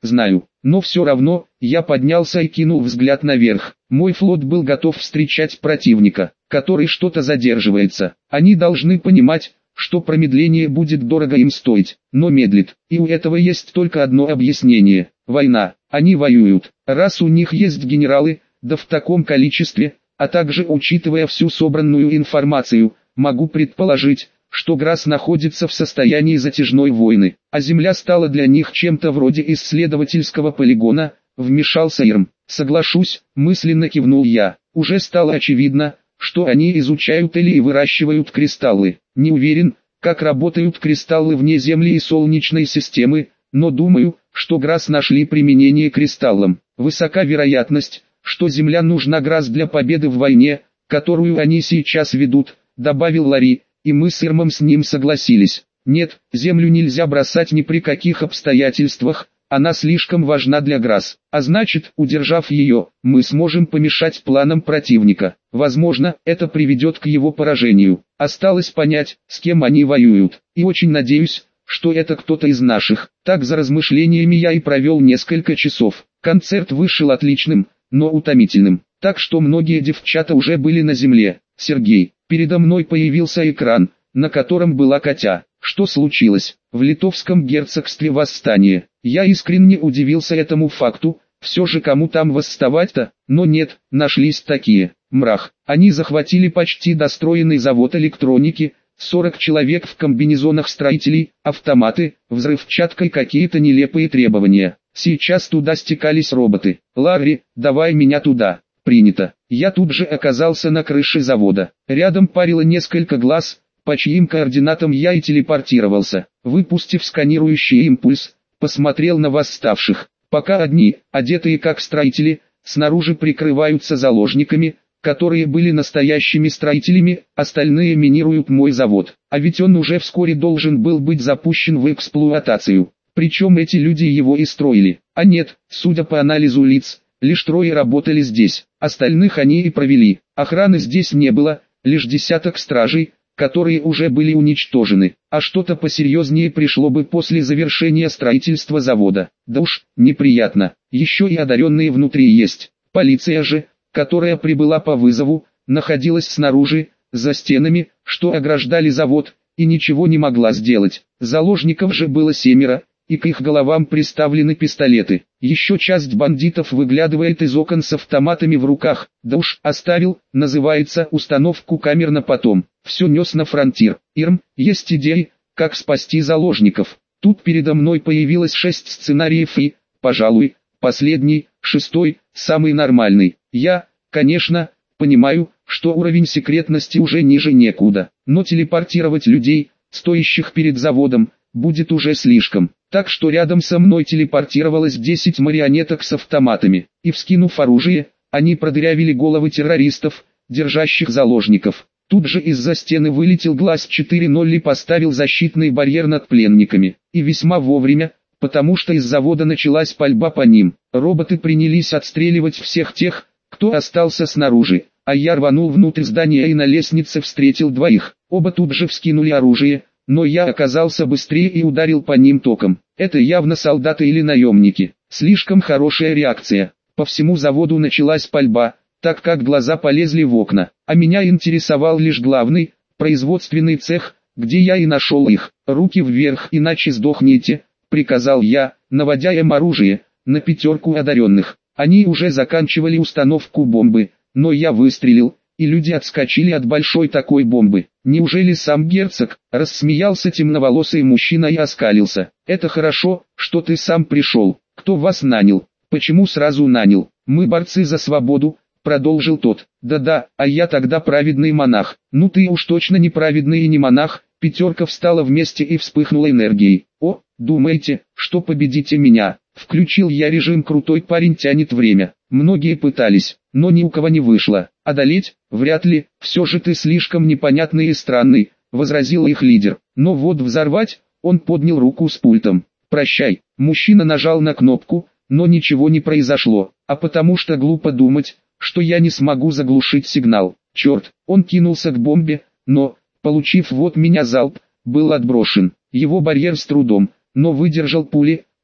знаю. Но все равно, я поднялся и кинул взгляд наверх. Мой флот был готов встречать противника, который что-то задерживается. Они должны понимать, что промедление будет дорого им стоить, но медлит. И у этого есть только одно объяснение. Война. Они воюют. Раз у них есть генералы, да в таком количестве, а также учитывая всю собранную информацию, могу предположить, что Грасс находится в состоянии затяжной войны, а Земля стала для них чем-то вроде исследовательского полигона, вмешался Ирм. Соглашусь, мысленно кивнул я. Уже стало очевидно, что они изучают или выращивают кристаллы. Не уверен, как работают кристаллы вне Земли и Солнечной системы, но думаю, что Грасс нашли применение кристаллам. Высока вероятность, что Земля нужна Грасс для победы в войне, которую они сейчас ведут, добавил Ларри, и мы с Ирмом с ним согласились. Нет, Землю нельзя бросать ни при каких обстоятельствах, она слишком важна для Грасс, а значит, удержав ее, мы сможем помешать планам противника. Возможно, это приведет к его поражению. Осталось понять, с кем они воюют, и очень надеюсь, что это кто-то из наших. Так за размышлениями я и провел несколько часов. Концерт вышел отличным, но утомительным, так что многие девчата уже были на земле. Сергей, передо мной появился экран, на котором была Катя. Что случилось? В Литовском герцогстве восстание. Я искренне удивился этому факту, все же кому там восставать-то, но нет, нашлись такие. Мрах. Они захватили почти достроенный завод электроники, 40 человек в комбинезонах строителей, автоматы, взрывчатка и какие-то нелепые требования. Сейчас туда стекались роботы. Ларри, давай меня туда. Принято. Я тут же оказался на крыше завода. Рядом парило несколько глаз, по чьим координатам я и телепортировался. Выпустив сканирующий импульс, посмотрел на восставших. Пока одни, одетые как строители, снаружи прикрываются заложниками, которые были настоящими строителями, остальные минируют мой завод. А ведь он уже вскоре должен был быть запущен в эксплуатацию. Причем эти люди его и строили. А нет, судя по анализу лиц, лишь трое работали здесь. Остальных они и провели. Охраны здесь не было, лишь десяток стражей, которые уже были уничтожены. А что-то посерьезнее пришло бы после завершения строительства завода. Да уж, неприятно. Еще и одаренные внутри есть. Полиция же, которая прибыла по вызову, находилась снаружи, за стенами, что ограждали завод, и ничего не могла сделать. Заложников же было 7, и к их головам приставлены пистолеты. Еще часть бандитов выглядывает из окон с автоматами в руках. Да уж, оставил, называется, установку камер на потом. Все нес на фронтир. Ирм, есть идеи, как спасти заложников. Тут передо мной появилось 6 сценариев и, пожалуй, последний, 6-й, самый нормальный. Я, конечно, понимаю, что уровень секретности уже ниже некуда, но телепортировать людей, стоящих перед заводом, будет уже слишком. Так что рядом со мной телепортировалось 10 марионеток с автоматами, и вскинув оружие, они продырявили головы террористов, держащих заложников. Тут же из-за стены вылетел глаз 4.0 и поставил защитный барьер над пленниками, и весьма вовремя, потому что из завода началась пальба по ним. Роботы принялись отстреливать всех тех, кто остался снаружи, а я рванул внутрь здания и на лестнице встретил двоих. Оба тут же вскинули оружие, но я оказался быстрее и ударил по ним током. Это явно солдаты или наемники. Слишком хорошая реакция. По всему заводу началась пальба, так как глаза полезли в окна, а меня интересовал лишь главный, производственный цех, где я и нашел их. «Руки вверх, иначе сдохните», — приказал я, наводя им оружие на 5 одаренных. Они уже заканчивали установку бомбы, но я выстрелил, и люди отскочили от большой такой бомбы. «Неужели сам герцог?» — рассмеялся темноволосый мужчина и оскалился. «Это хорошо, что ты сам пришел. Кто вас нанял? Почему сразу нанял? Мы борцы за свободу», — продолжил тот. «Да-да, а я тогда праведный монах». «Ну ты уж точно не праведный и не монах». 5 встала вместе и вспыхнула энергией. «О, думаете, что победите меня?» Включил я режим «Крутой парень тянет время». Многие пытались, но ни у кого не вышло. «Одолеть? Вряд ли, все же ты слишком непонятный и странный», — возразил их лидер. «Но вот взорвать», — он поднял руку с пультом. «Прощай». Мужчина нажал на кнопку, но ничего не произошло, а потому что глупо думать, что я не смогу заглушить сигнал. Черт, он кинулся к бомбе, но, получив вот меня залп, был отброшен. Его барьер с трудом, но выдержал пули,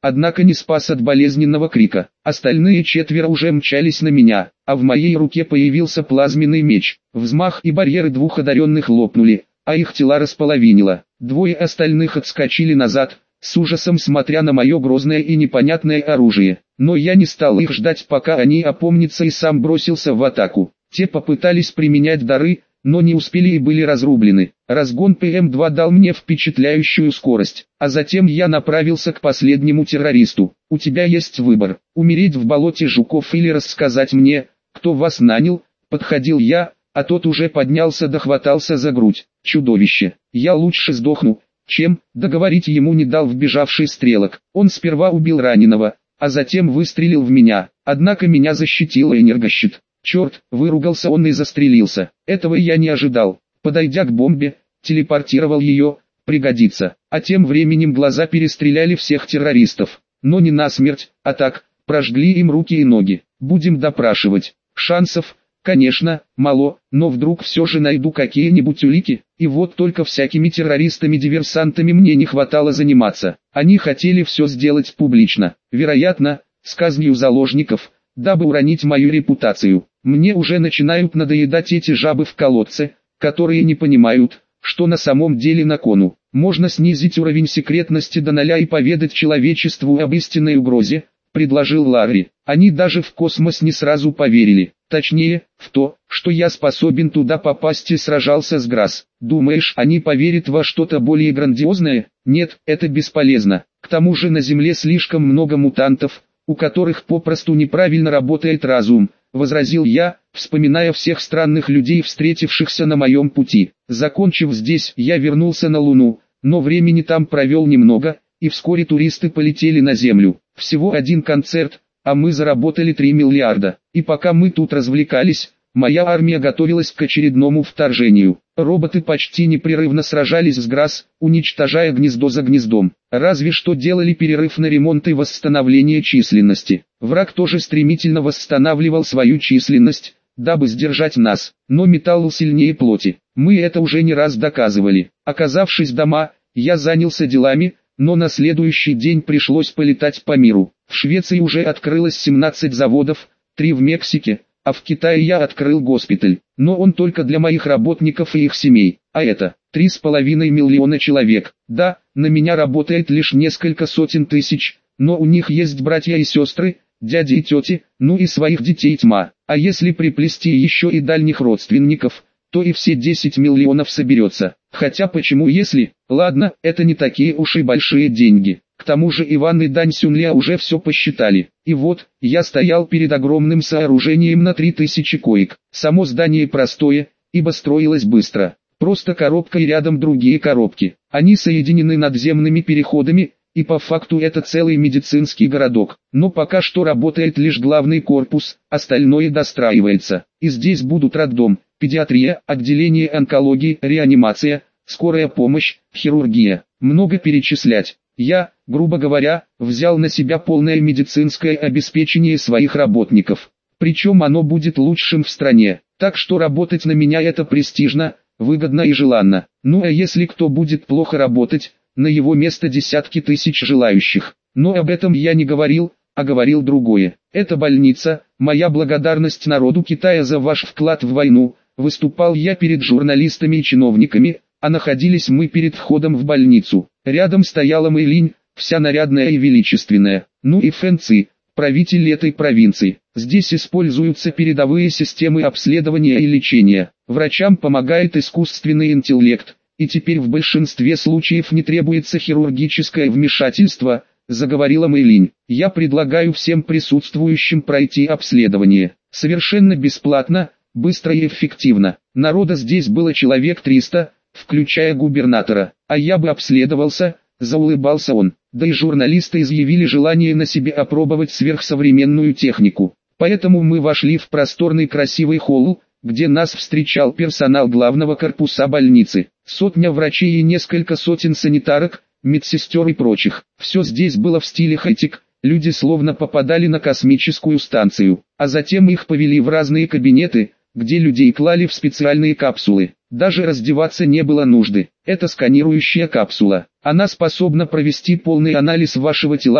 однако не спас от болезненного крика. Остальные 4 уже мчались на меня, а в моей руке появился плазменный меч. Взмах, и барьеры 2 одаренных лопнули, а их тела располовинило. 2 остальных отскочили назад, с ужасом смотря на мое грозное и непонятное оружие. Но я не стал их ждать, пока они опомнятся, и сам бросился в атаку. Те попытались применять дары, но не успели и были разрублены. Разгон ПМ-2 дал мне впечатляющую скорость, а затем я направился к последнему террористу. У тебя есть выбор: умереть в болоте жуков или рассказать мне, кто вас нанял. Подходил я, а тот уже поднялся, дохватался за грудь. Чудовище, я лучше сдохну, чем... Договорить ему не дал вбежавший стрелок. Он сперва убил раненого, а затем выстрелил в меня, однако меня защитил энергощит. Черт, выругался он и застрелился. Этого я не ожидал. Подойдя к бомбе, телепортировал ее, пригодится. А тем временем глаза перестреляли всех террористов. Но не насмерть, а так, прожгли им руки и ноги. Будем допрашивать. Шансов, конечно, мало, но вдруг все же найду какие-нибудь улики. И вот только всякими террористами-диверсантами мне не хватало заниматься. Они хотели все сделать публично. Вероятно, с казнью заложников, дабы уронить мою репутацию. Мне уже начинают надоедать эти жабы в колодце, которые не понимают, что на самом деле на кону. Можно снизить уровень секретности до 0 и поведать человечеству об истинной угрозе, предложил Ларри. Они даже в космос не сразу поверили. Точнее, в то, что я способен туда попасть и сражался с Грасс. Думаешь, они поверят во что-то более грандиозное? Нет, это бесполезно. К тому же на Земле слишком много мутантов, у которых попросту неправильно работает разум, возразил я, вспоминая всех странных людей, встретившихся на моем пути. Закончив здесь, я вернулся на Луну, но времени там провел немного, и вскоре туристы полетели на Землю. Всего один концерт, а мы заработали 3 миллиарда. И пока мы тут развлекались, моя армия готовилась к очередному вторжению. Роботы почти непрерывно сражались с Грасс, уничтожая гнездо за гнездом. Разве что делали перерыв на ремонт и восстановление численности. Враг тоже стремительно восстанавливал свою численность, дабы сдержать нас. Но металл сильнее плоти. Мы это уже не раз доказывали. Оказавшись дома, я занялся делами, но на следующий день пришлось полетать по миру. В Швеции уже открылось 17 заводов, 3 в Мексике, а в Китае я открыл госпиталь. Но он только для моих работников и их семей, а это 3,5 миллиона человек. Да, на меня работает лишь несколько сотен тысяч, но у них есть братья и сестры, дяди и тети, ну и своих детей тьма. А если приплести еще и дальних родственников, то и все 10 миллионов соберется. Хотя почему если? Ладно, это не такие уж и большие деньги. К тому же Иван и Дань Сюнля уже все посчитали. И вот, я стоял перед огромным сооружением на 3000 коек. Само здание простое, ибо строилось быстро. Просто коробка и рядом другие коробки. Они соединены надземными переходами, и по факту это целый медицинский городок. Но пока что работает лишь главный корпус, остальное достраивается. И здесь будут роддом, педиатрия, отделение онкологии, реанимация, скорая помощь, хирургия. Много перечислять. Я, грубо говоря, взял на себя полное медицинское обеспечение своих работников. Причем оно будет лучшим в стране. Так что работать на меня это престижно, выгодно и желанно. Ну а если кто будет плохо работать, на его место десятки тысяч желающих. Но об этом я не говорил, а говорил другое. Это больница, моя благодарность народу Китая за ваш вклад в войну. Выступал я перед журналистами и чиновниками, а находились мы перед входом в больницу. Рядом стояла Мэйлинь, вся нарядная и величественная. Ну и Фэн Ци, правитель этой провинции. Здесь используются передовые системы обследования и лечения. Врачам помогает искусственный интеллект, и теперь в большинстве случаев не требуется хирургическое вмешательство, заговорила Мэйлинь. Я предлагаю всем присутствующим пройти обследование. Совершенно бесплатно, быстро и эффективно. Народа здесь было человек 300, включая губернатора. А я бы обследовался, заулыбался он. Да и журналисты изъявили желание на себе опробовать сверхсовременную технику. Поэтому мы вошли в просторный красивый холл, где нас встречал персонал главного корпуса больницы. 100 врачей и несколько сотен санитарок, медсестер и прочих. Все здесь было в стиле хай-тек. Люди словно попадали на космическую станцию. А затем их повели в разные кабинеты, где людей клали в специальные капсулы. Даже раздеваться не было нужды. Это сканирующая капсула. Она способна провести полный анализ вашего тела,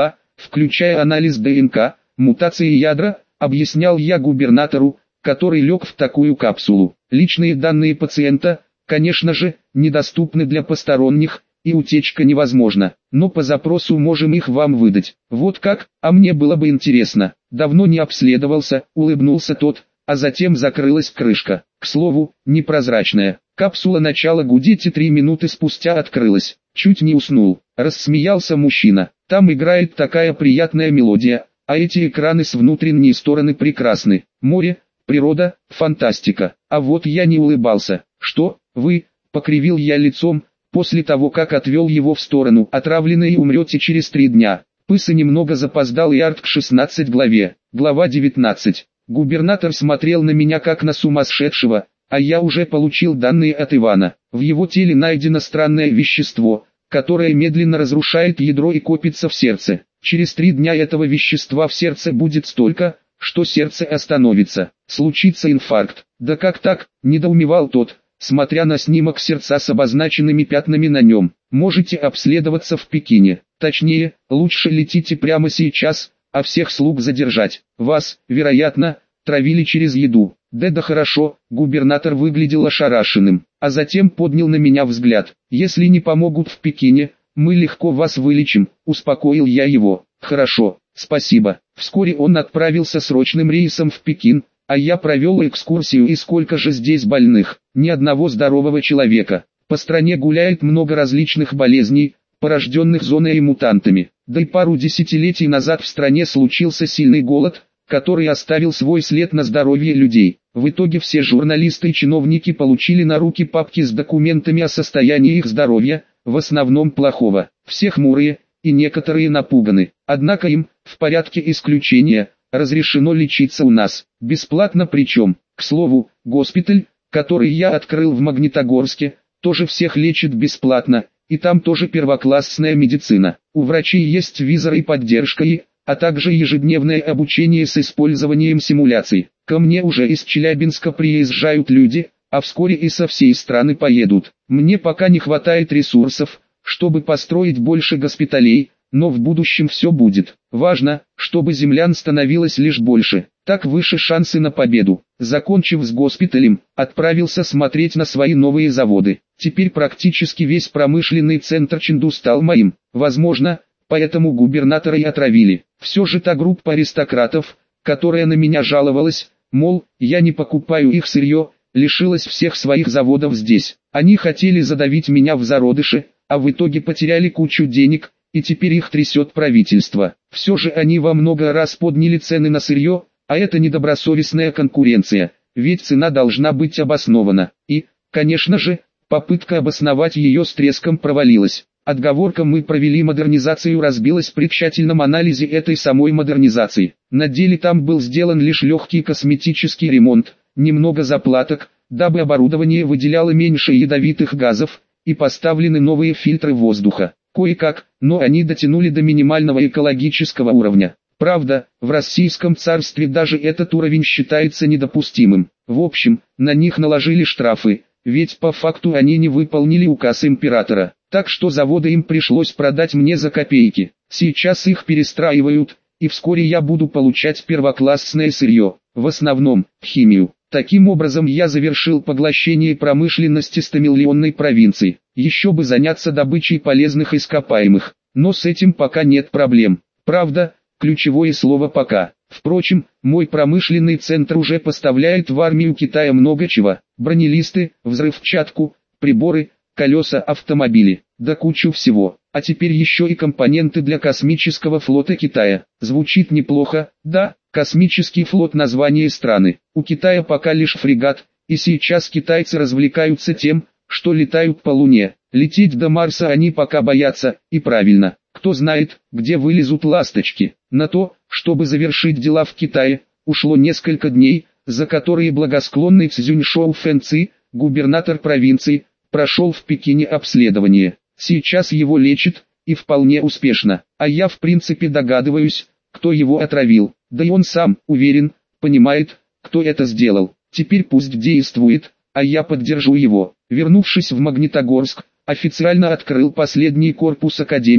включая анализ ДНК, мутации ядра, объяснял я губернатору, который лег в такую капсулу. Личные данные пациента, конечно же, недоступны для посторонних, и утечка невозможна, но по запросу можем их вам выдать. Вот как, а мне было бы интересно. Давно не обследовался, улыбнулся тот, а затем закрылась крышка. К слову, непрозрачная. Капсула начала гудеть и 3 минуты спустя открылась. Чуть не уснул. Рассмеялся мужчина. Там играет такая приятная мелодия, а эти экраны с внутренней стороны прекрасны. Море, природа, фантастика. А вот я не улыбался. Что, вы, покривил я лицом, после того как отвел его в сторону. Отравленные умрете через 3 дня. Пысы немного запоздал и арт к 16 главе. Глава 19. Губернатор смотрел на меня как на сумасшедшего, а я уже получил данные от Ивана. В его теле найдено странное вещество, которое медленно разрушает ядро и копится в сердце. Через 3 дня этого вещества в сердце будет столько, что сердце остановится. Случится инфаркт. Да как так, недоумевал тот, смотря на снимок сердца с обозначенными пятнами на нем. Можете обследоваться в Пекине. Точнее, лучше летите прямо сейчас, а всех слуг задержать. Вас, вероятно, травили через еду. Да хорошо, губернатор выглядел ошарашенным, а затем поднял на меня взгляд. Если не помогут в Пекине, мы легко вас вылечим, успокоил я его. Хорошо, спасибо. Вскоре он отправился срочным рейсом в Пекин, а я провел экскурсию. И сколько же здесь больных, ни одного здорового человека. По стране гуляет много различных болезней, порожденных зоной и мутантами. Да и пару десятилетий назад в стране случился сильный голод, который оставил свой след на здоровье людей. В итоге все журналисты и чиновники получили на руки папки с документами о состоянии их здоровья, в основном плохого. Все хмурые, и некоторые напуганы. Однако им, в порядке исключения, разрешено лечиться у нас. Бесплатно причем. К слову, госпиталь, который я открыл в Магнитогорске, тоже всех лечит бесплатно, и там тоже первоклассная медицина. У врачей есть визор и поддержка а также ежедневное обучение с использованием симуляций. Ко мне уже из Челябинска приезжают люди, а вскоре и со всей страны поедут. Мне пока не хватает ресурсов, чтобы построить больше госпиталей, но в будущем все будет. Важно, чтобы землян становилось лишь больше, так выше шансы на победу. Закончив с госпиталем, отправился смотреть на свои новые заводы. Теперь практически весь промышленный центр Чэнду стал моим. Возможно, поэтому губернатора и отравили. Все же та группа аристократов, которая на меня жаловалась, мол, я не покупаю их сырье, лишилась всех своих заводов здесь. Они хотели задавить меня в зародыше, а в итоге потеряли кучу денег, и теперь их трясет правительство. Все же они во много раз подняли цены на сырье, а это недобросовестная конкуренция, ведь цена должна быть обоснована. И, конечно же, попытка обосновать ее с треском провалилась. Отговорка «мы провели модернизацию» разбилась при тщательном анализе этой самой модернизации. На деле там был сделан лишь легкий косметический ремонт, немного заплаток, дабы оборудование выделяло меньше ядовитых газов, и поставлены новые фильтры воздуха. Кое-как, но они дотянули до минимального экологического уровня. Правда, в Российском царстве даже этот уровень считается недопустимым. В общем, на них наложили штрафы, ведь по факту они не выполнили указ императора. Так что заводы им пришлось продать мне за копейки. Сейчас их перестраивают, и вскоре я буду получать первоклассное сырье, в основном, химию. Таким образом я завершил поглощение промышленности 100-миллионной провинции. Еще бы заняться добычей полезных ископаемых, но с этим пока нет проблем. Правда, ключевое слово «пока». Впрочем, мой промышленный центр уже поставляет в армию Китая много чего. Бронелисты, взрывчатку, приборы, колеса, автомобили, да кучу всего. А теперь еще и компоненты для космического флота Китая. Звучит неплохо, да? Космический флот — название страны. У Китая пока лишь фрегат, и сейчас китайцы развлекаются тем, что летают по Луне. Лететь до Марса они пока боятся, и правильно. Кто знает, где вылезут ласточки. На то, чтобы завершить дела в Китае, ушло несколько дней, за которые благосклонный Цзюньшоу Фэнци, губернатор провинции, прошел в Пекине обследование. Сейчас его лечат, и вполне успешно. А я в принципе догадываюсь, кто его отравил. Да и он сам, уверен, понимает, кто это сделал. Теперь пусть действует, а я поддержу его. Вернувшись в Магнитогорск, официально открыл последний корпус Академии,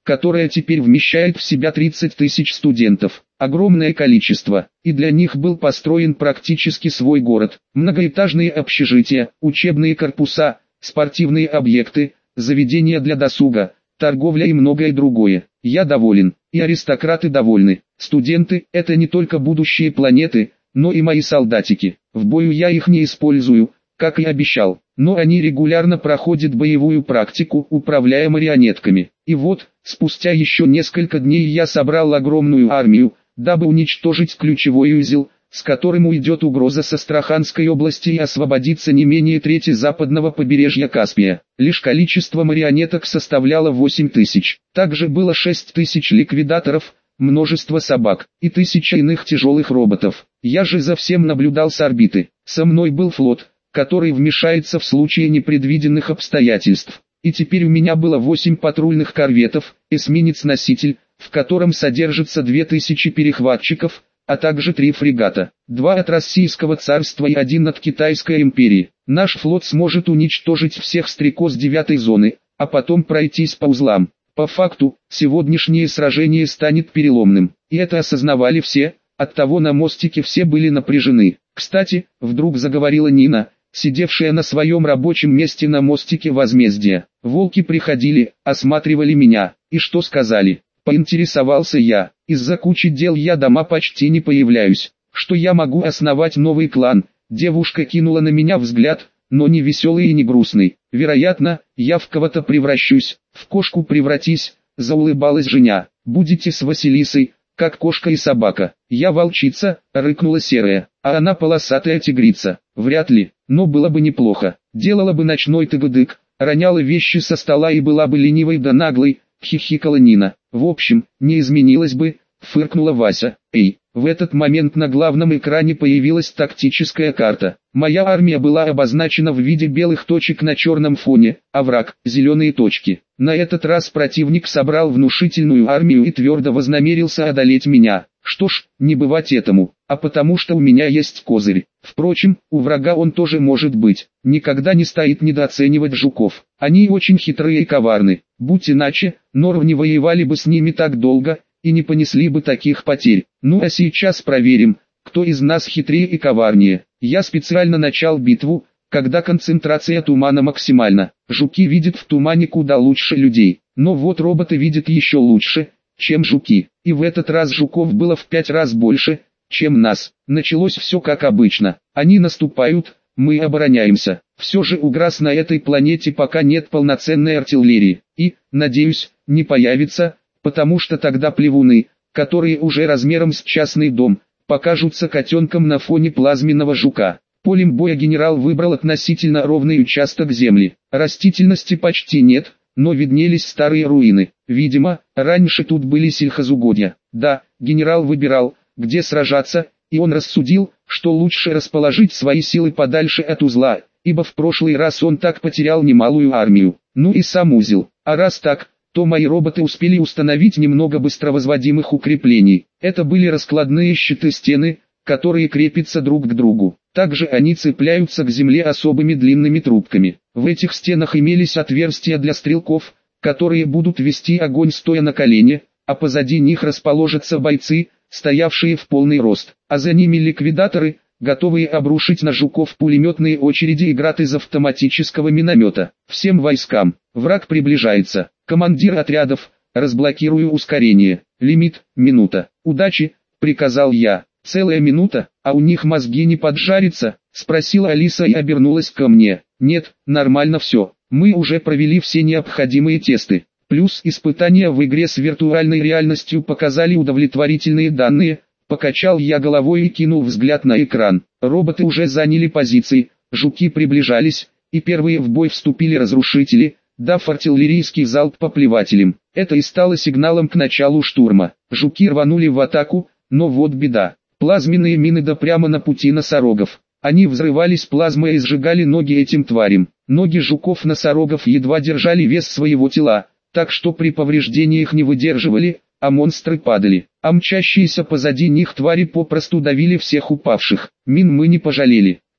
которая теперь вмещает в себя 30 тысяч студентов. Огромное количество, и для них был построен практически свой город. Многоэтажные общежития, учебные корпуса, спортивные объекты, заведения для досуга, торговля и многое другое. Я доволен, и аристократы довольны. Студенты – это не только будущие планеты, но и мои солдатики. В бою я их не использую, как и обещал, но они регулярно проходят боевую практику, управляя марионетками. И вот, спустя еще несколько дней я собрал огромную армию, дабы уничтожить ключевой узел, с которым уйдет угроза с Астраханской области и освободиться не менее трети западного побережья Каспия. Лишь количество марионеток составляло 8 тысяч. Также было 6 тысяч ликвидаторов, множество собак и 1000 иных тяжелых роботов. Я же за всем наблюдал с орбиты. Со мной был флот, который вмешается в случае непредвиденных обстоятельств. И теперь у меня было 8 патрульных корветов, эсминец-носитель, в котором содержится 2000 перехватчиков, а также 3 фрегата, 2 от Российского царства и 1 от Китайской империи. Наш флот сможет уничтожить всех стрекоз 9-й зоны, а потом пройтись по узлам. По факту, сегодняшнее сражение станет переломным, и это осознавали все, оттого на мостике все были напряжены. Кстати, вдруг заговорила Нина, сидевшая на своем рабочем месте на мостике возмездия. Волки приходили, осматривали меня, и что сказали? Поинтересовался я. Из-за кучи дел я дома почти не появляюсь. Что я могу основать новый клан? Девушка кинула на меня взгляд, но не веселый и не грустный. Вероятно, я в кого-то превращусь. В кошку превратись, заулыбалась Женя. Будете с Василисой, как кошка и собака. Я волчица, рыкнула серая, а она полосатая тигрица. Вряд ли, но было бы неплохо. Делала бы ночной тыгыдык, роняла вещи со стола и была бы ленивой да наглой, хихикала Нина. В общем, не изменилось бы, фыркнула Вася. Эй, в этот момент на главном экране появилась тактическая карта. Моя армия была обозначена в виде белых точек на черном фоне, а враг – зеленые точки. На этот раз противник собрал внушительную армию и твердо вознамерился одолеть меня. Что ж, не бывать этому, а потому что у меня есть козырь. Впрочем, у врага он тоже может быть. Никогда не стоит недооценивать жуков. Они очень хитрые и коварны. Будь иначе, Норв не воевали бы с ними так долго, и не понесли бы таких потерь. Ну а сейчас проверим, кто из нас хитрее и коварнее. Я специально начал битву, когда концентрация тумана максимальна. Жуки видят в тумане куда лучше людей, но вот роботы видят еще лучше, чем жуки. И в этот раз жуков было в 5 раз больше, чем нас. Началось все как обычно. Они наступают, мы обороняемся. Все же угроз на этой планете пока нет полноценной артиллерии. И, надеюсь, не появится, потому что тогда плевуны, которые уже размером с частный дом, покажутся котенком на фоне плазменного жука. Полем боя генерал выбрал относительно ровный участок земли. Растительности почти нет, но виднелись старые руины. Видимо, раньше тут были сельхозугодья. Да, генерал выбирал, где сражаться, и он рассудил, что лучше расположить свои силы подальше от узла, ибо в прошлый раз он так потерял немалую армию. Ну и сам узел. А раз так, то мои роботы успели установить немного быстровозводимых укреплений. Это были раскладные щиты-стены, которые крепятся друг к другу. Также они цепляются к земле особыми длинными трубками. В этих стенах имелись отверстия для стрелков, которые будут вести огонь стоя на колене, а позади них расположатся бойцы, стоявшие в полный рост, а за ними ликвидаторы, готовые обрушить на жуков пулеметные очереди и град из автоматического миномета. Всем войскам, враг приближается. Командир отрядов, разблокирую ускорение. Лимит – минута. Удачи, приказал я. Целая минута, а у них мозги не поджарятся? Спросила Алиса и обернулась ко мне. Нет, нормально все. Мы уже провели все необходимые тесты. Плюс испытания в игре с виртуальной реальностью показали удовлетворительные данные. Покачал я головой и кинул взгляд на экран. Роботы уже заняли позиции, жуки приближались, и первые в бой вступили разрушители, дав артиллерийский залп по плевателям. Это и стало сигналом к началу штурма. Жуки рванули в атаку, но вот беда. Плазменные мины да прямо на пути носорогов. Они взрывались плазмой и сжигали ноги этим тварям. Ноги жуков-носорогов едва держали вес своего тела, так что при повреждениях не выдерживали, а монстры падали. А мчащиеся позади них твари попросту давили всех упавших. Мин мы не пожалели.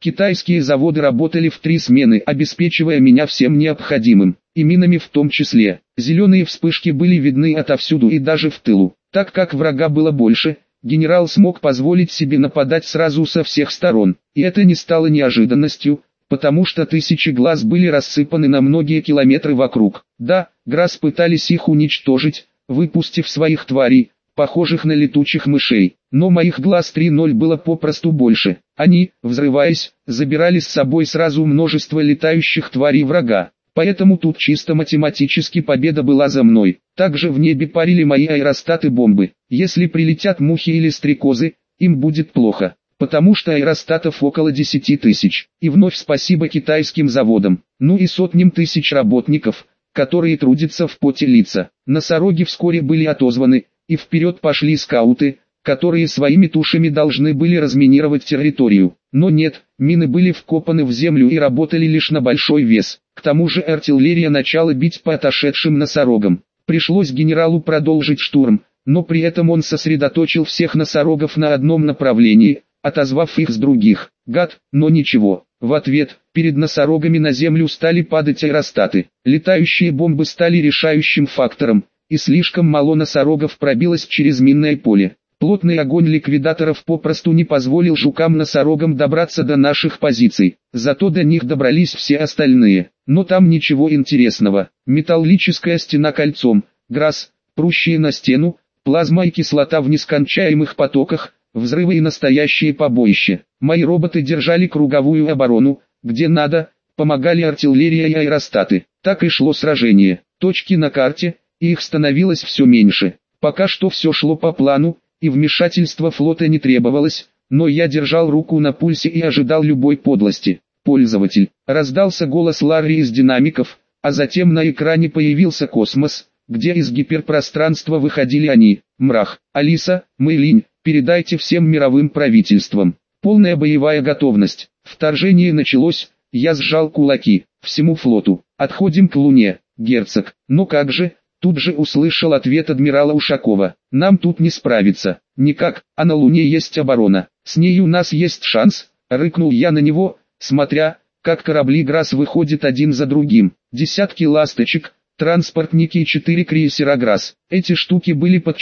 Китайские заводы работали в 3 смены, обеспечивая меня всем необходимым, и минами в том числе. Зеленые вспышки были видны отовсюду и даже в тылу. Так как врага было больше, генерал смог позволить себе нападать сразу со всех сторон. И это не стало неожиданностью, потому что тысячи глаз были рассыпаны на многие километры вокруг. Да, ГРАС пытались их уничтожить, выпустив своих тварей, похожих на летучих мышей, но моих глаз 3-0 было попросту больше. Они, взрываясь, забирали с собой сразу множество летающих тварей врага. Поэтому тут чисто математически победа была за мной. Также в небе парили мои аэростаты-бомбы. Если прилетят мухи или стрекозы, им будет плохо, потому что аэростатов около 10 тысяч. И вновь спасибо китайским заводам, ну и сотням тысяч работников, которые трудятся в поте лица. Носороги вскоре были отозваны, и вперед пошли скауты, которые своими тушами должны были разминировать территорию. Но нет, мины были вкопаны в землю и работали лишь на большой вес. К тому же артиллерия начала бить по отошедшим носорогам. Пришлось генералу продолжить штурм, но при этом он сосредоточил всех носорогов на одном направлении, отозвав их с других. Гад, но ничего. В ответ, перед носорогами на землю стали падать аэростаты. Летающие бомбы стали решающим фактором, и слишком мало носорогов пробилось через минное поле. Плотный огонь ликвидаторов попросту не позволил жукам-носорогам добраться до наших позиций, зато до них добрались все остальные. Но там ничего интересного. Металлическая стена кольцом, ГРАС, прущие на стену, плазма и кислота в нескончаемых потоках, взрывы и настоящее побоище. Мои роботы держали круговую оборону, где надо, помогали артиллерия и аэростаты. Так и шло сражение. Точки на карте, и их становилось все меньше. Пока что все шло по плану, и вмешательство флота не требовалось, но я держал руку на пульсе и ожидал любой подлости. «Пользователь», раздался голос Ларри из динамиков, а затем на экране появился космос, где из гиперпространства выходили они. Мрах, Алиса, Мэйлинь, передайте всем мировым правительствам. Полная боевая готовность. Вторжение началось, я сжал кулаки. Всему флоту. Отходим к Луне, герцог. Но как же? Тут же услышал ответ адмирала Ушакова. Нам тут не справиться. Никак, а на Луне есть оборона. С ней у нас есть шанс, рыкнул я на него, смотря, как корабли ГРАС выходят один за другим. Десятки ласточек, транспортники и 4 крейсера ГРАС. Эти штуки были под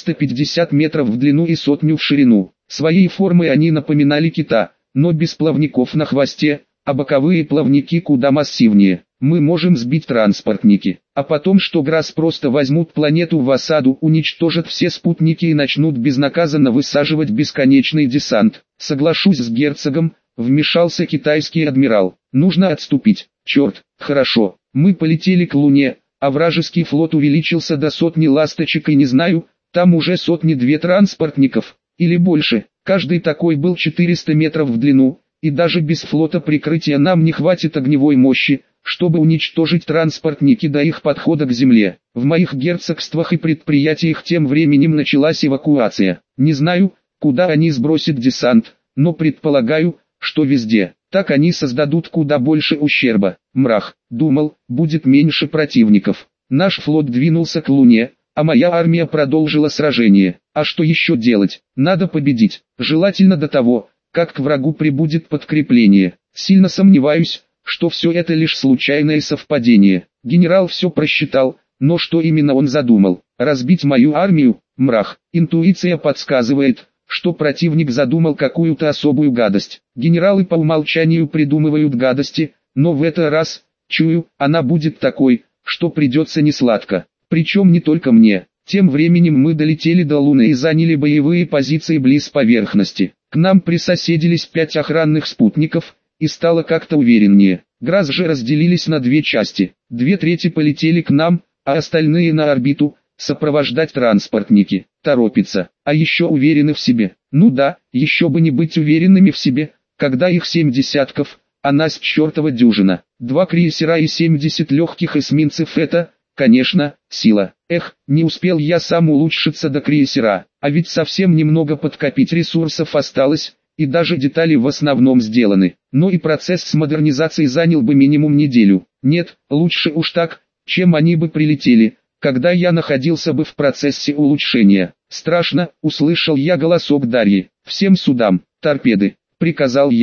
450 метров в длину и 100 в ширину. Своей формой они напоминали кита, но без плавников на хвосте, а боковые плавники куда массивнее. Мы можем сбить транспортники, а потом что ГРАС просто возьмут планету в осаду, уничтожат все спутники и начнут безнаказанно высаживать бесконечный десант. Соглашусь с герцогом, вмешался китайский адмирал. Нужно отступить. Черт, хорошо, мы полетели к Луне, а вражеский флот увеличился до 100 ласточек и не знаю, там уже 100-2 транспортников, или больше. Каждый такой был 400 метров в длину, и даже без флота прикрытия нам не хватит огневой мощи, чтобы уничтожить транспортники до их подхода к земле. В моих герцогствах и предприятиях тем временем началась эвакуация. Не знаю, куда они сбросят десант, но предполагаю, что везде. Так они создадут куда больше ущерба. Мрах, думал, будет меньше противников. Наш флот двинулся к Луне, а моя армия продолжила сражение. А что еще делать? Надо победить. Желательно до того, как к врагу прибудет подкрепление. Сильно сомневаюсь, что все это лишь случайное совпадение. Генерал все просчитал, но что именно он задумал? Разбить мою армию? Мрах. Интуиция подсказывает, что противник задумал какую-то особую гадость. Генералы по умолчанию придумывают гадости, но в этот раз, чую, она будет такой, что придется несладко. Причем не только мне. Тем временем мы долетели до Луны и заняли боевые позиции близ поверхности. К нам присоседились 5 охранных спутников, и стало как-то увереннее. ГРАС же разделились на 2 части. 2/3 полетели к нам, а остальные на орбиту, сопровождать транспортники. Торопятся, а еще уверены в себе. Ну да, еще бы не быть уверенными в себе, когда их 7 десятков, а нас чертова дюжина. 2 крейсера и 70 легких эсминцев — это, конечно, сила. Эх, не успел я сам улучшиться до крейсера, а ведь совсем немного подкопить ресурсов осталось, и даже детали в основном сделаны. Но и процесс с модернизацией занял бы минимум неделю. Нет, лучше уж так, чем они бы прилетели, когда я находился бы в процессе улучшения. Страшно, услышал я голосок Дарьи. Всем судам, торпеды, приказал я.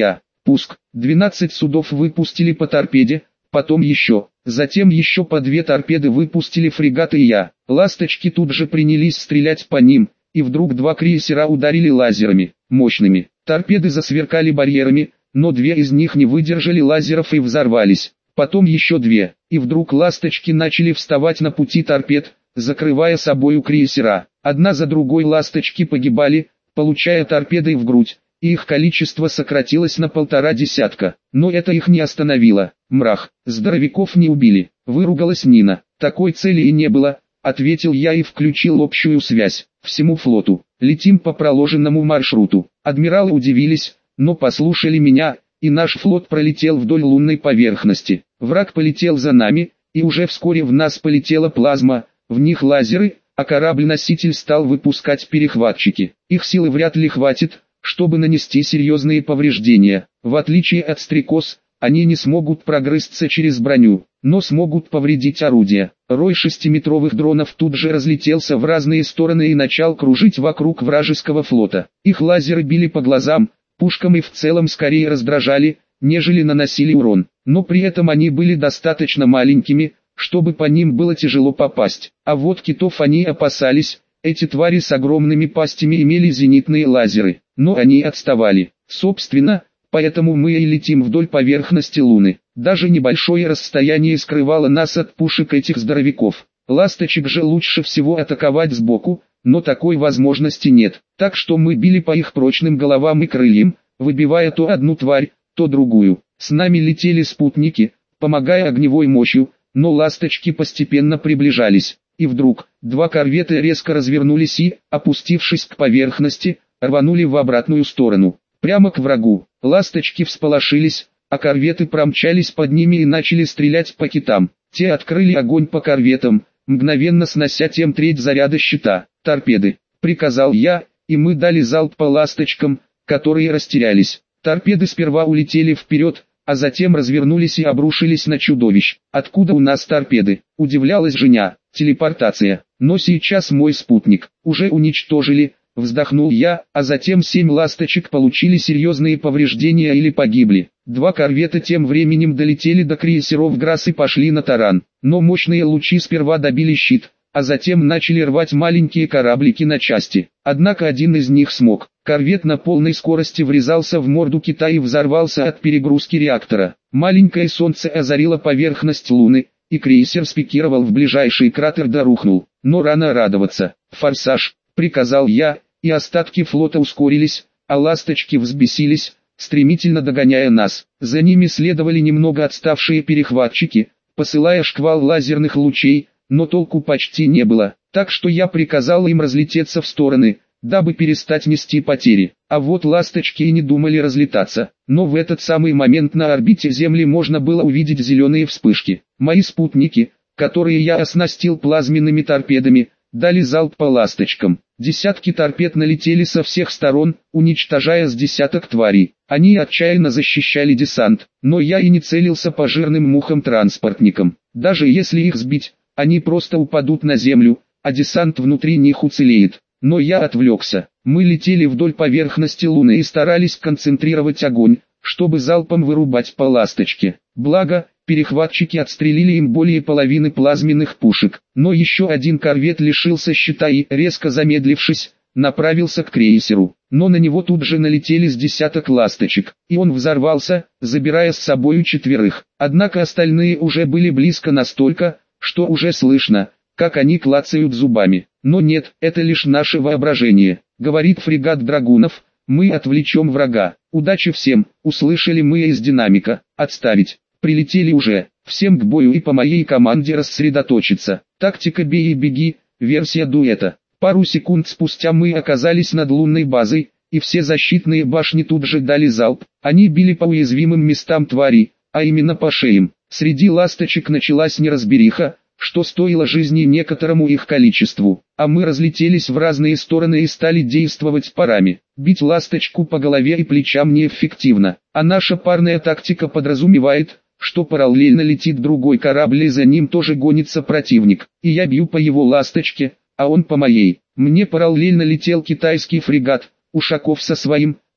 Пуск. 12 судов выпустили по торпеде, потом еще. Затем еще по 2 торпеды выпустили фрегат и я. Ласточки тут же принялись стрелять по ним, и вдруг 2 крейсера ударили лазерами, мощными. Торпеды засверкали барьерами, но 2 из них не выдержали лазеров и взорвались. Потом еще 2, и вдруг ласточки начали вставать на пути торпед, закрывая собою крейсера. Одна за другой ласточки погибали, получая торпедой в грудь, и их количество сократилось на 1,5 десятка. Но это их не остановило. Мрах, здоровяков не убили, выругалась Нина. Такой цели и не было, ответил я и включил общую связь. Всему флоту, летим по проложенному маршруту. Адмиралы удивились, но послушали меня, и наш флот пролетел вдоль лунной поверхности. Враг полетел за нами, и уже вскоре в нас полетела плазма, в них лазеры, а корабль-носитель стал выпускать перехватчики. Их силы вряд ли хватит, чтобы нанести серьезные повреждения. В отличие от стрекоз, они не смогут прогрызться через броню, но смогут повредить орудия. Рой 6-метровых дронов тут же разлетелся в разные стороны и начал кружить вокруг вражеского флота. Их лазеры били по глазам, пушкам и в целом скорее раздражали, нежели наносили урон. Но при этом они были достаточно маленькими, чтобы по ним было тяжело попасть. А вот китов они опасались. Эти твари с огромными пастями имели зенитные лазеры, но они отставали. Собственно, поэтому мы и летим вдоль поверхности Луны. Даже небольшое расстояние скрывало нас от пушек этих здоровяков. Ласточек же лучше всего атаковать сбоку, но такой возможности нет. Так что мы били по их прочным головам и крыльям, выбивая то одну тварь, то другую. С нами летели спутники, помогая огневой мощью, но ласточки постепенно приближались. И вдруг, 2 корвета резко развернулись и, опустившись к поверхности, рванули в обратную сторону, прямо к врагу. Ласточки всполошились, а корветы промчались под ними и начали стрелять по китам. Те открыли огонь по корветам, мгновенно снося тем треть заряда щита. «Торпеды!» — приказал я, и мы дали залп по ласточкам, которые растерялись. Торпеды сперва улетели вперед, а затем развернулись и обрушились на чудовищ. «Откуда у нас торпеды?» — удивлялась Женя. «Телепортация. Но сейчас мой спутник уже уничтожили», — вздохнул я, а затем 7 ласточек получили серьезные повреждения или погибли. 2 корвета тем временем долетели до крейсеров Грасс и пошли на таран. Но мощные лучи сперва добили щит, а затем начали рвать маленькие кораблики на части. Однако один из них смог. Корвет на полной скорости врезался в морду кита и взорвался от перегрузки реактора. Маленькое солнце озарило поверхность Луны, и крейсер спикировал в ближайший кратер да рухнул. Но рано радоваться. «Форсаж», — приказал я, и остатки флота ускорились, а ласточки взбесились, стремительно догоняя нас. За ними следовали немного отставшие перехватчики, посылая шквал лазерных лучей, но толку почти не было, так что я приказал им разлететься в стороны, дабы перестать нести потери. А вот ласточки и не думали разлетаться, но в этот самый момент на орбите Земли можно было увидеть зеленые вспышки. Мои спутники, которые я оснастил плазменными торпедами, дали залп по ласточкам. Десятки торпед налетели со всех сторон, уничтожая с десяток тварей. Они отчаянно защищали десант, но я и не целился по жирным мухам-транспортникам. Даже если их сбить, они просто упадут на землю, а десант внутри них уцелеет. Но я отвлекся. Мы летели вдоль поверхности Луны и старались концентрировать огонь, чтобы залпом вырубать по ласточке. Благо, перехватчики отстрелили им более половины плазменных пушек. Но еще один корвет лишился щита и, резко замедлившись, направился к крейсеру. Но на него тут же налетели с десяток ласточек, и он взорвался, забирая с собою 4. Однако остальные уже были близко настолько, что уже слышно, как они клацают зубами. Но нет, это лишь наше воображение, говорит фрегат драгунов, мы отвлечем врага. Удачи всем, услышали мы из динамика. Отставить, прилетели уже, всем к бою и по моей команде рассредоточиться. Тактика бей и беги, версия дуэта. Пару секунд спустя мы оказались над лунной базой, и все защитные башни тут же дали залп. Они били по уязвимым местам тварей, а именно по шеям. Среди ласточек началась неразбериха, что стоило жизни некоторому их количеству, а мы разлетелись в разные стороны и стали действовать парами. Бить ласточку по голове и плечам неэффективно, а наша парная тактика подразумевает, что параллельно летит другой корабль и за ним тоже гонится противник, и я бью по его ласточке, а он по моей. Мне параллельно летел китайский фрегат, Ушаков со своим,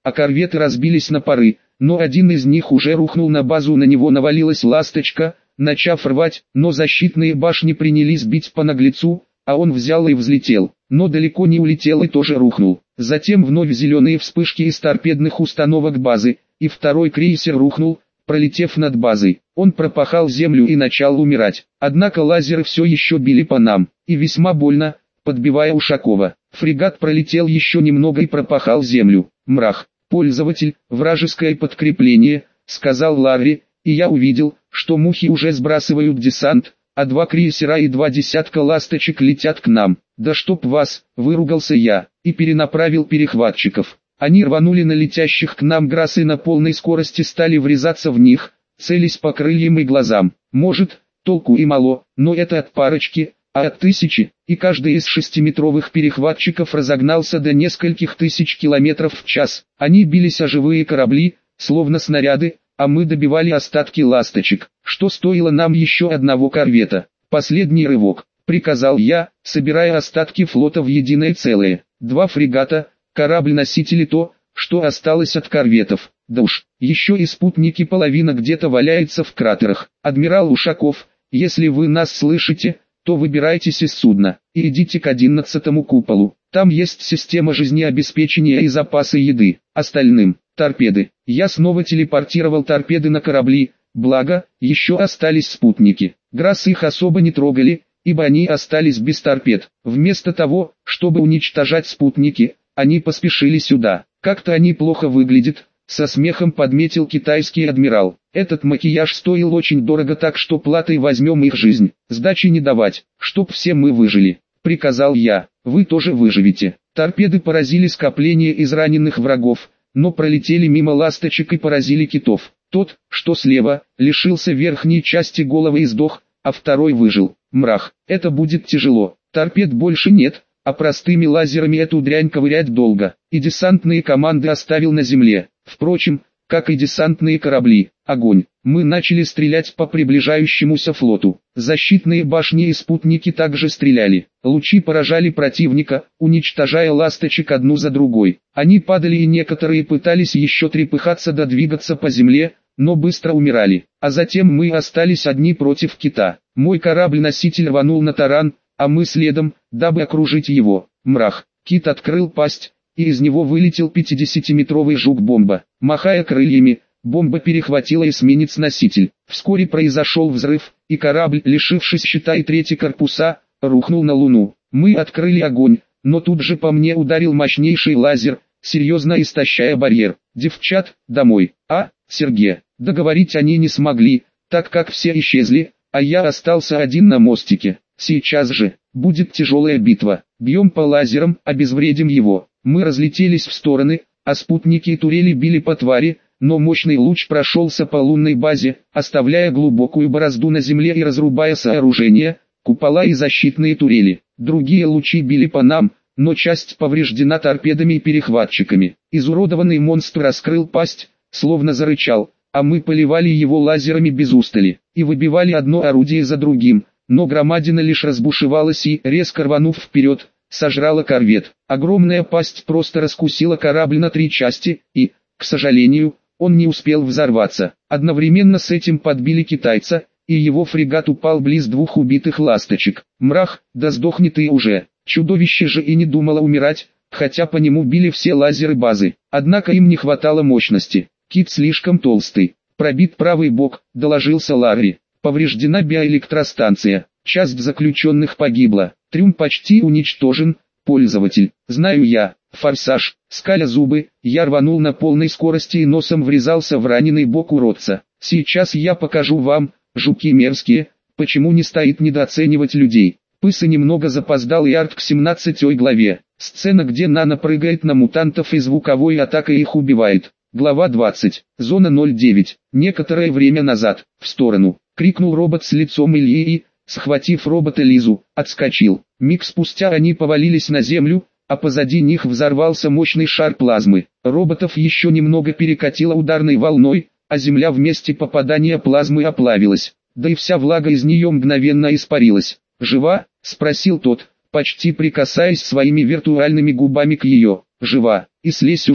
а корветы разбились на пары, но один из них уже рухнул на базу, на него навалилась ласточка, начав рвать, но защитные башни принялись бить по наглецу, а он взял и взлетел, но далеко не улетел и тоже рухнул. Затем вновь зеленые вспышки из торпедных установок базы, и второй крейсер рухнул, пролетев над базой. Он пропахал землю и начал умирать. Однако лазеры все еще били по нам, и весьма больно, подбивая Ушакова. Фрегат пролетел еще немного и пропахал землю. «Мрах, пользователь, вражеское подкрепление», — сказал Ларри, и я увидел, что мухи уже сбрасывают десант, а 2 крейсера и 2 десятка ласточек летят к нам. «Да чтоб вас!» — выругался я, и перенаправил перехватчиков. Они рванули на летящих к нам грасс и на полной скорости стали врезаться в них, целясь по крыльям и глазам. Может, толку и мало, но это от парочки, а от тысячи, и каждый из 6-метровых перехватчиков разогнался до нескольких тысяч километров в час. Они бились о живые корабли, словно снаряды, а мы добивали остатки ласточек, что стоило нам еще одного корвета. «Последний рывок», — приказал я, собирая остатки флота в единое целое. 2 фрегата, корабль-носители, то, что осталось от корветов. Да уж, еще и спутники, половина где-то валяется в кратерах. «Адмирал Ушаков, если вы нас слышите, то выбирайтесь из судна и идите к 11-му куполу. Там есть система жизнеобеспечения и запасы еды. Остальным — торпеды». Я снова телепортировал торпеды на корабли, благо, еще остались спутники. Грасс их особо не трогали, ибо они остались без торпед. Вместо того, чтобы уничтожать спутники, они поспешили сюда. «Как-то они плохо выглядят», — со смехом подметил китайский адмирал. «Этот макияж стоил очень дорого, так что платой возьмем их жизнь. Сдачи не давать, чтоб все мы выжили», — приказал я. «Вы тоже выживете». Торпеды поразили скопление израненных врагов, но пролетели мимо ласточек и поразили китов. Тот, что слева, лишился верхней части головы и сдох, а второй выжил. «Мрах, это будет тяжело. Торпед больше нет, а простыми лазерами эту дрянь ковырять долго». И десантные команды оставил на земле. Впрочем, как и десантные корабли. Огонь. Мы начали стрелять по приближающемуся флоту. Защитные башни и спутники также стреляли. Лучи поражали противника, уничтожая ласточек одну за другой. Они падали, и некоторые пытались еще трепыхаться да двигаться по земле, но быстро умирали. А затем мы остались одни против кита. Мой корабль-носитель рванул на таран, а мы следом, дабы окружить его. Мрах. Кит открыл пасть, и из него вылетел 50-метровый жук-бомба. Махая крыльями, бомба перехватила эсминец-носитель. Вскоре произошел взрыв, и корабль, лишившись щита и трети корпуса, рухнул на Луну. Мы открыли огонь, но тут же по мне ударил мощнейший лазер, серьезно истощая барьер. «Девчат, домой!» Сергей. Договорить они не смогли, так как все исчезли, а я остался один на мостике. «Сейчас же, будет тяжелая битва. Бьем по лазерам, обезвредим его». Мы разлетелись в стороны, а спутники и турели били по твари, но мощный луч прошелся по лунной базе, оставляя глубокую борозду на земле и разрубая сооружения, купола и защитные турели. Другие лучи били по нам, но часть повреждена торпедами и перехватчиками. Изуродованный монстр раскрыл пасть, словно зарычал, а мы поливали его лазерами без устали, и выбивали одно орудие за другим, но громадина лишь разбушевалась и, резко рванув вперед, сожрала корвет. Огромная пасть просто раскусила корабль на 3 части, и, к сожалению, он не успел взорваться. Одновременно с этим подбили китайца, и его фрегат упал близ 2 убитых ласточек. «Мрах, да сдохни ты уже!» Чудовище же и не думало умирать, хотя по нему били все лазеры базы. Однако им не хватало мощности. «Кит слишком толстый. Пробит правый бок», — доложился Ларри. «Повреждена биоэлектростанция. Часть заключенных погибла. Трюм почти уничтожен. Пользователь. Знаю я. Форсаж». Скаля зубы, я рванул на полной скорости и носом врезался в раненый бок уродца. «Сейчас я покажу вам, жуки мерзкие, почему не стоит недооценивать людей». Пысы немного запоздал и арт к 17 главе. Сцена, где Нана прыгает на мутантов и звуковой атакой их убивает. Глава 20. Зона 09. Некоторое время назад. «В сторону!» — крикнул робот с лицом Ильи и, схватив робота Лизу, отскочил. Миг спустя они повалились на землю, а позади них взорвался мощный шар плазмы. Роботов еще немного перекатило ударной волной, а земля в месте попадания плазмы оплавилась. Да и вся влага из нее мгновенно испарилась. «Жива?» — спросил тот, почти прикасаясь своими виртуальными губами к ее. «Жива, и слезь уже!»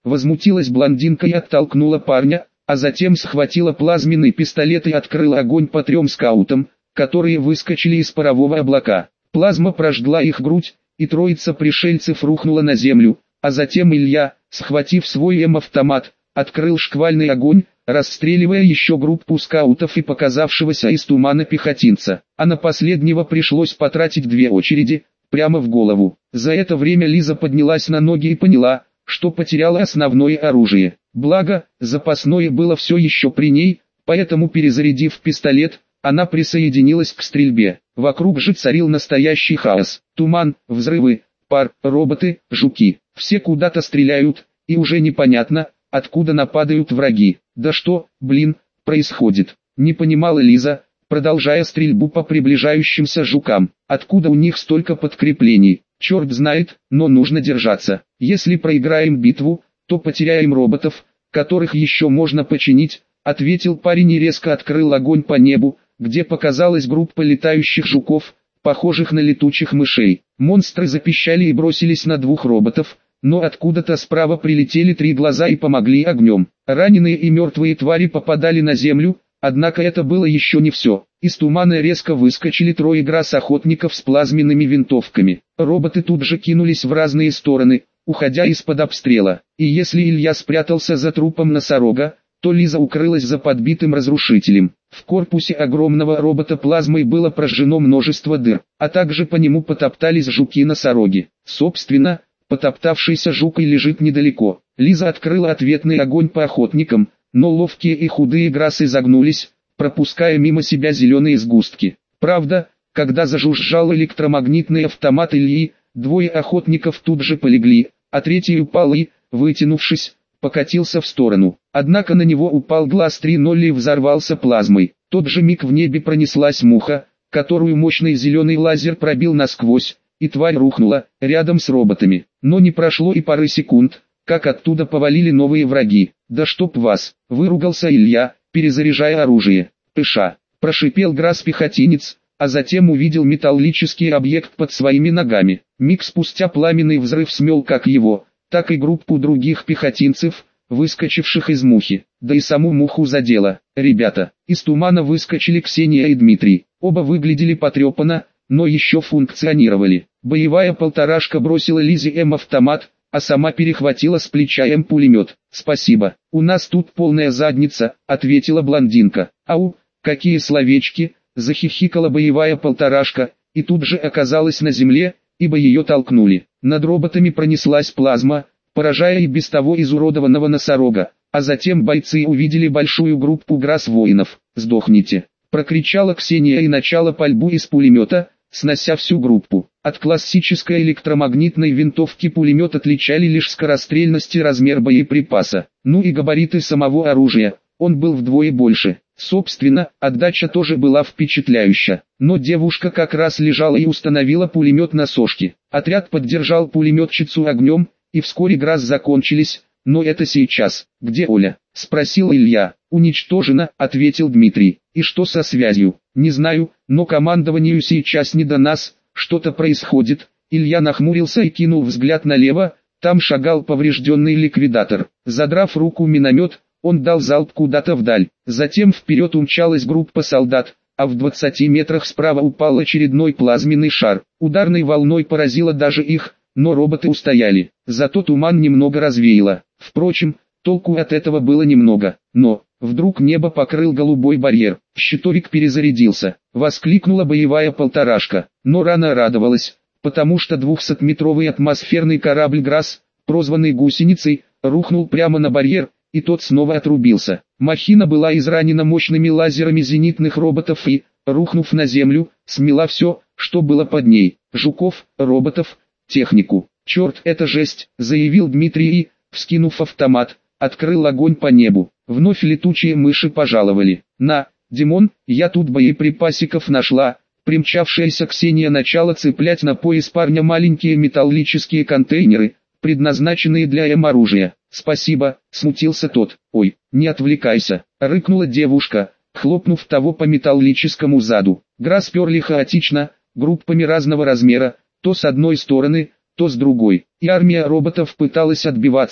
Возмутилась блондинка и оттолкнула парня, а затем схватила плазменный пистолет и открыла огонь по 3 скаутам, которые выскочили из парового облака. Плазма прожгла их грудь, и троица пришельцев рухнула на землю, а затем Илья, схватив свой М-автомат, открыл шквальный огонь, расстреливая еще группу скаутов и показавшегося из тумана пехотинца. А на последнего пришлось потратить 2 очереди, прямо в голову. За это время Лиза поднялась на ноги и поняла, что потеряла основное оружие. Благо, запасное было все еще при ней, поэтому, перезарядив пистолет, она присоединилась к стрельбе. Вокруг же царил настоящий хаос. Туман, взрывы, пар, роботы, жуки. Все куда-то стреляют, и уже непонятно, откуда нападают враги. Да что, блин, происходит? Не понимала Лиза, продолжая стрельбу по приближающимся жукам. Откуда у них столько подкреплений? Черт знает, но нужно держаться. Если проиграем битву, то потеряем роботов, которых еще можно починить, ответил парень и резко открыл огонь по небу, где показалась группа летающих жуков, похожих на летучих мышей. Монстры запищали и бросились на 2 роботов, но откуда-то справа прилетели 3 глаза и помогли огнем. Раненые и мертвые твари попадали на землю, однако это было еще не все. Из тумана резко выскочили 3 охотников с плазменными винтовками. Роботы тут же кинулись в разные стороны, уходя из-под обстрела. И если Илья спрятался за трупом носорога, то Лиза укрылась за подбитым разрушителем. В корпусе огромного робота плазмой было прожжено множество дыр, а также по нему потоптались жуки-носороги. Собственно, потоптавшийся жук и лежит недалеко. Лиза открыла ответный огонь по охотникам, но ловкие и худые грасы загнулись, пропуская мимо себя зеленые сгустки. Правда, когда зажужжал электромагнитный автомат Ильи, 2 охотников тут же полегли, а 3 упал и, вытянувшись, покатился в сторону. Однако на него упал глаз 3-0 и взорвался плазмой. В тот же миг в небе пронеслась муха, которую мощный зеленый лазер пробил насквозь, и тварь рухнула, рядом с роботами. Но не прошло и пары секунд, как оттуда повалили новые враги. «Да чтоб вас!» — выругался Илья, перезаряжая оружие. «Пыша!» — прошипел грас-пехотинец, а затем увидел металлический объект под своими ногами. Миг спустя пламенный взрыв смел как его, так и группу других пехотинцев, выскочивших из мухи. Да и саму муху задело. Ребята, из тумана выскочили Ксения и Дмитрий. Оба выглядели потрепанно, но еще функционировали. Боевая полторашка бросила Лизе М-автомат, а сама перехватила с плеча М-пулемет. «Спасибо, у нас тут полная задница», — ответила блондинка. «Ау, какие словечки», — захихикала боевая полторашка, и тут же оказалась на земле, ибо ее толкнули. Над роботами пронеслась плазма, поражая и без того изуродованного носорога, а затем бойцы увидели большую группу грас-воинов. «Сдохните!» — прокричала Ксения и начала пальбу из пулемета, снося всю группу. От классической электромагнитной винтовки пулемет отличали лишь скорострельность и размер боеприпаса, ну и габариты самого оружия, он был вдвое больше. Собственно, отдача тоже была впечатляющая, но девушка как раз лежала и установила пулемет на сошке. Отряд поддержал пулеметчицу огнем, и вскоре грас закончились, но это сейчас. «Где Оля?» — спросил Илья. «Уничтожена», — ответил Дмитрий. «И что со связью?» «Не знаю, но командованию сейчас не до нас, что-то происходит». Илья нахмурился и кинул взгляд налево, там шагал поврежденный ликвидатор. Задрав руку миномет, он дал залп куда-то вдаль. Затем вперед умчалась группа солдат, а в 20 метрах справа упал очередной плазменный шар. Ударной волной поразило даже их, но роботы устояли. Зато туман немного развеяло. Впрочем, толку от этого было немного. Но, вдруг небо покрыл голубой барьер. Щитовик перезарядился. Воскликнула боевая полторашка. Но рано радовалась, потому что 200-метровый атмосферный корабль «Грасс», прозванный «Гусеницей», рухнул прямо на барьер, и тот снова отрубился. Махина была изранена мощными лазерами зенитных роботов и, рухнув на землю, смела все, что было под ней. Жуков, роботов, технику. «Черт, это жесть», — заявил Дмитрий и, вскинув автомат, открыл огонь по небу. Вновь летучие мыши пожаловали. «На, Димон, я тут боеприпасиков нашла». Примчавшаяся Ксения начала цеплять на пояс парня маленькие металлические контейнеры, предназначенные для М-оружия. «Спасибо», — смутился тот. «Ой, не отвлекайся», — рыкнула девушка, хлопнув того по металлическому заду. Грасс перли хаотично, группами разного размера, то с одной стороны, то с другой, и армия роботов пыталась отбиваться,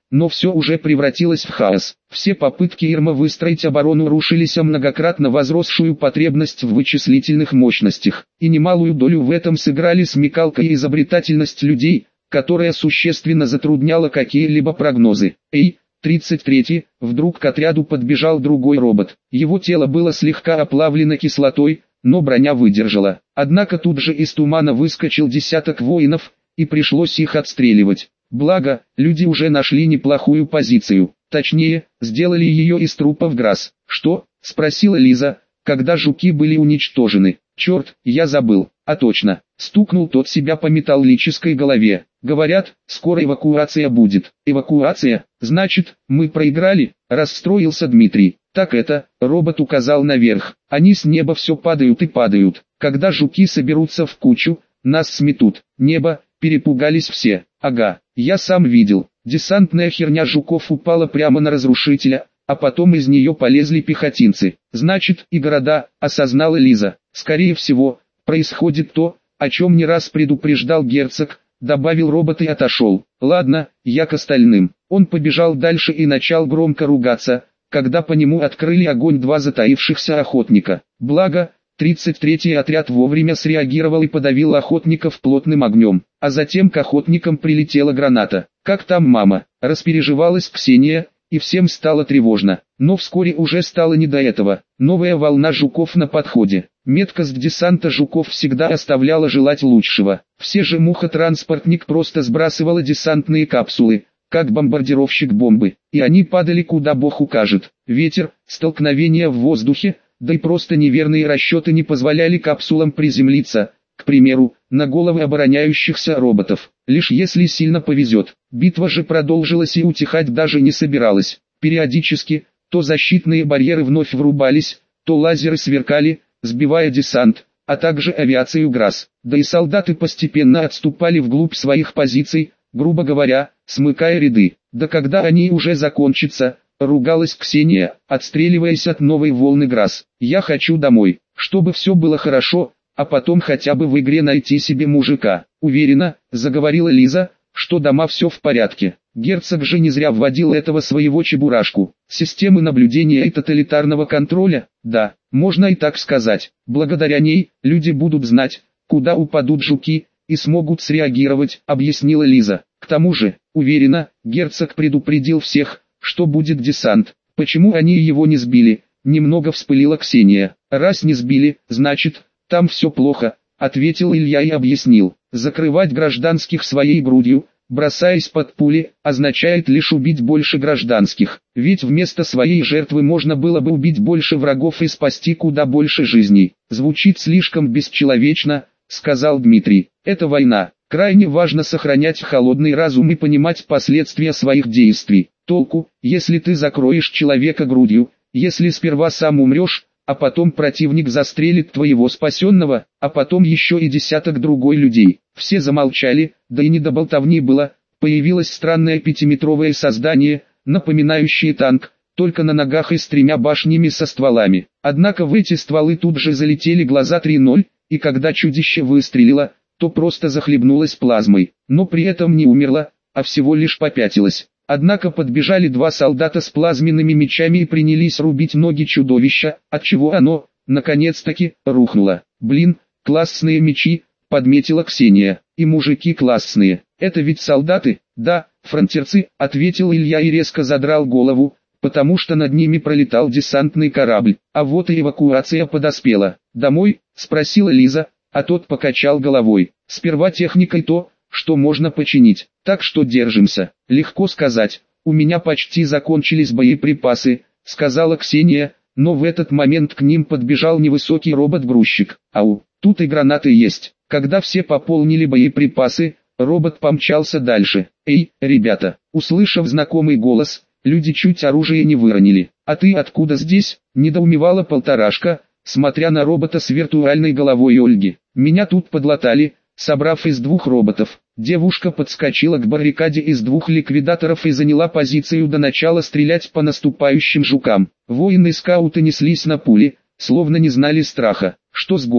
но все уже превратилось в хаос. Все попытки Ирма выстроить оборону рушились о многократно возросшую потребность в вычислительных мощностях, и немалую долю в этом сыграли смекалка и изобретательность людей, которая существенно затрудняла какие-либо прогнозы. Эй, 33-й, вдруг к отряду подбежал другой робот. Его тело было слегка оплавлено кислотой, но броня выдержала. Однако тут же из тумана выскочил десяток воинов, и пришлось их отстреливать. Благо, люди уже нашли неплохую позицию. Точнее, сделали ее из трупов ГРАС. «Что?» – спросила Лиза, когда жуки были уничтожены. «Черт, я забыл. А точно!» – стукнул тот себя по металлической голове. «Говорят, скоро эвакуация будет». «Эвакуация? Значит, мы проиграли?» – расстроился Дмитрий. «Так это», – робот указал наверх. «Они с неба все падают и падают. Когда жуки соберутся в кучу, нас сметут. Небо». Перепугались все. «Ага, я сам видел. Десантная херня жуков упала прямо на разрушителя, а потом из нее полезли пехотинцы. Значит, и города», — осознала Лиза. «Скорее всего, происходит то, о чем не раз предупреждал герцог», — добавил робот и отошел. «Ладно, я к остальным». Он побежал дальше и начал громко ругаться, когда по нему открыли огонь два затаившихся охотника. Благо, 33-й отряд вовремя среагировал и подавил охотников плотным огнем, а затем к охотникам прилетела граната. «Как там мама?» – распереживалась Ксения, и всем стало тревожно. Но вскоре уже стало не до этого. Новая волна жуков на подходе. Меткость десанта жуков всегда оставляла желать лучшего. Все же муха-транспортник просто сбрасывала десантные капсулы, как бомбардировщик бомбы, и они падали куда бог укажет. Ветер, столкновения в воздухе, да и просто неверные расчеты не позволяли капсулам приземлиться, к примеру, на головы обороняющихся роботов. Лишь если сильно повезет. Битва же продолжилась и утихать даже не собиралась. Периодически, то защитные барьеры вновь врубались, то лазеры сверкали, сбивая десант, а также авиацию ГРАС. Да и солдаты постепенно отступали вглубь своих позиций, грубо говоря, смыкая ряды. Да когда они уже закончатся, ругалась Ксения, отстреливаясь от новой волны ГРАС. «Я хочу домой, чтобы все было хорошо, а потом хотя бы в игре найти себе мужика». «Уверена», — заговорила Лиза, — «что дома все в порядке. Герцог же не зря вводил этого своего чебурашку. Системы наблюдения и тоталитарного контроля, да, можно и так сказать. Благодаря ней, люди будут знать, куда упадут жуки, и смогут среагировать», — объяснила Лиза. «К тому же, уверена, герцог предупредил всех, что будет десант. Почему они его не сбили?» Немного вспылила Ксения. «Раз не сбили, значит, там все плохо», — ответил Илья и объяснил. «Закрывать гражданских своей грудью, бросаясь под пули, означает лишь убить больше гражданских. Ведь вместо своей жертвы можно было бы убить больше врагов и спасти куда больше жизней». «Звучит слишком бесчеловечно», — сказал Дмитрий. «Это война. Крайне важно сохранять холодный разум и понимать последствия своих действий. Толку, если ты закроешь человека грудью, если сперва сам умрешь, а потом противник застрелит твоего спасенного, а потом еще и десяток другой людей». Все замолчали, да и не до болтовни было. Появилось странное пятиметровое создание, напоминающее танк, только на ногах и с 3 башнями со стволами. Однако в эти стволы тут же залетели глаза 3:0, и когда чудище выстрелило, то просто захлебнулось плазмой, но при этом не умерло, а всего лишь попятилось. Однако подбежали 2 солдата с плазменными мечами и принялись рубить ноги чудовища, отчего оно, наконец-таки, рухнуло. «Блин, классные мечи», — подметила Ксения. «И мужики классные. Это ведь солдаты?» «Да, фронтерцы», — ответил Илья и резко задрал голову, потому что над ними пролетал десантный корабль. А вот и эвакуация подоспела. «Домой?» — спросила Лиза, а тот покачал головой. «Сперва техникой то, что можно починить, так что держимся». «Легко сказать, у меня почти закончились боеприпасы», — сказала Ксения, но в этот момент к ним подбежал невысокий робот-грузчик. «Ау, тут и гранаты есть». Когда все пополнили боеприпасы, робот помчался дальше. «Эй, ребята!» Услышав знакомый голос, люди чуть оружие не выронили. «А ты откуда здесь?» — недоумевала полторашка, смотря на робота с виртуальной головой Ольги. «Меня тут подлатали, собрав из 2 роботов». Девушка подскочила к баррикаде из 2 ликвидаторов и заняла позицию до начала стрелять по наступающим жукам. Воины-скауты неслись на пули, словно не знали страха. «Что с городом?»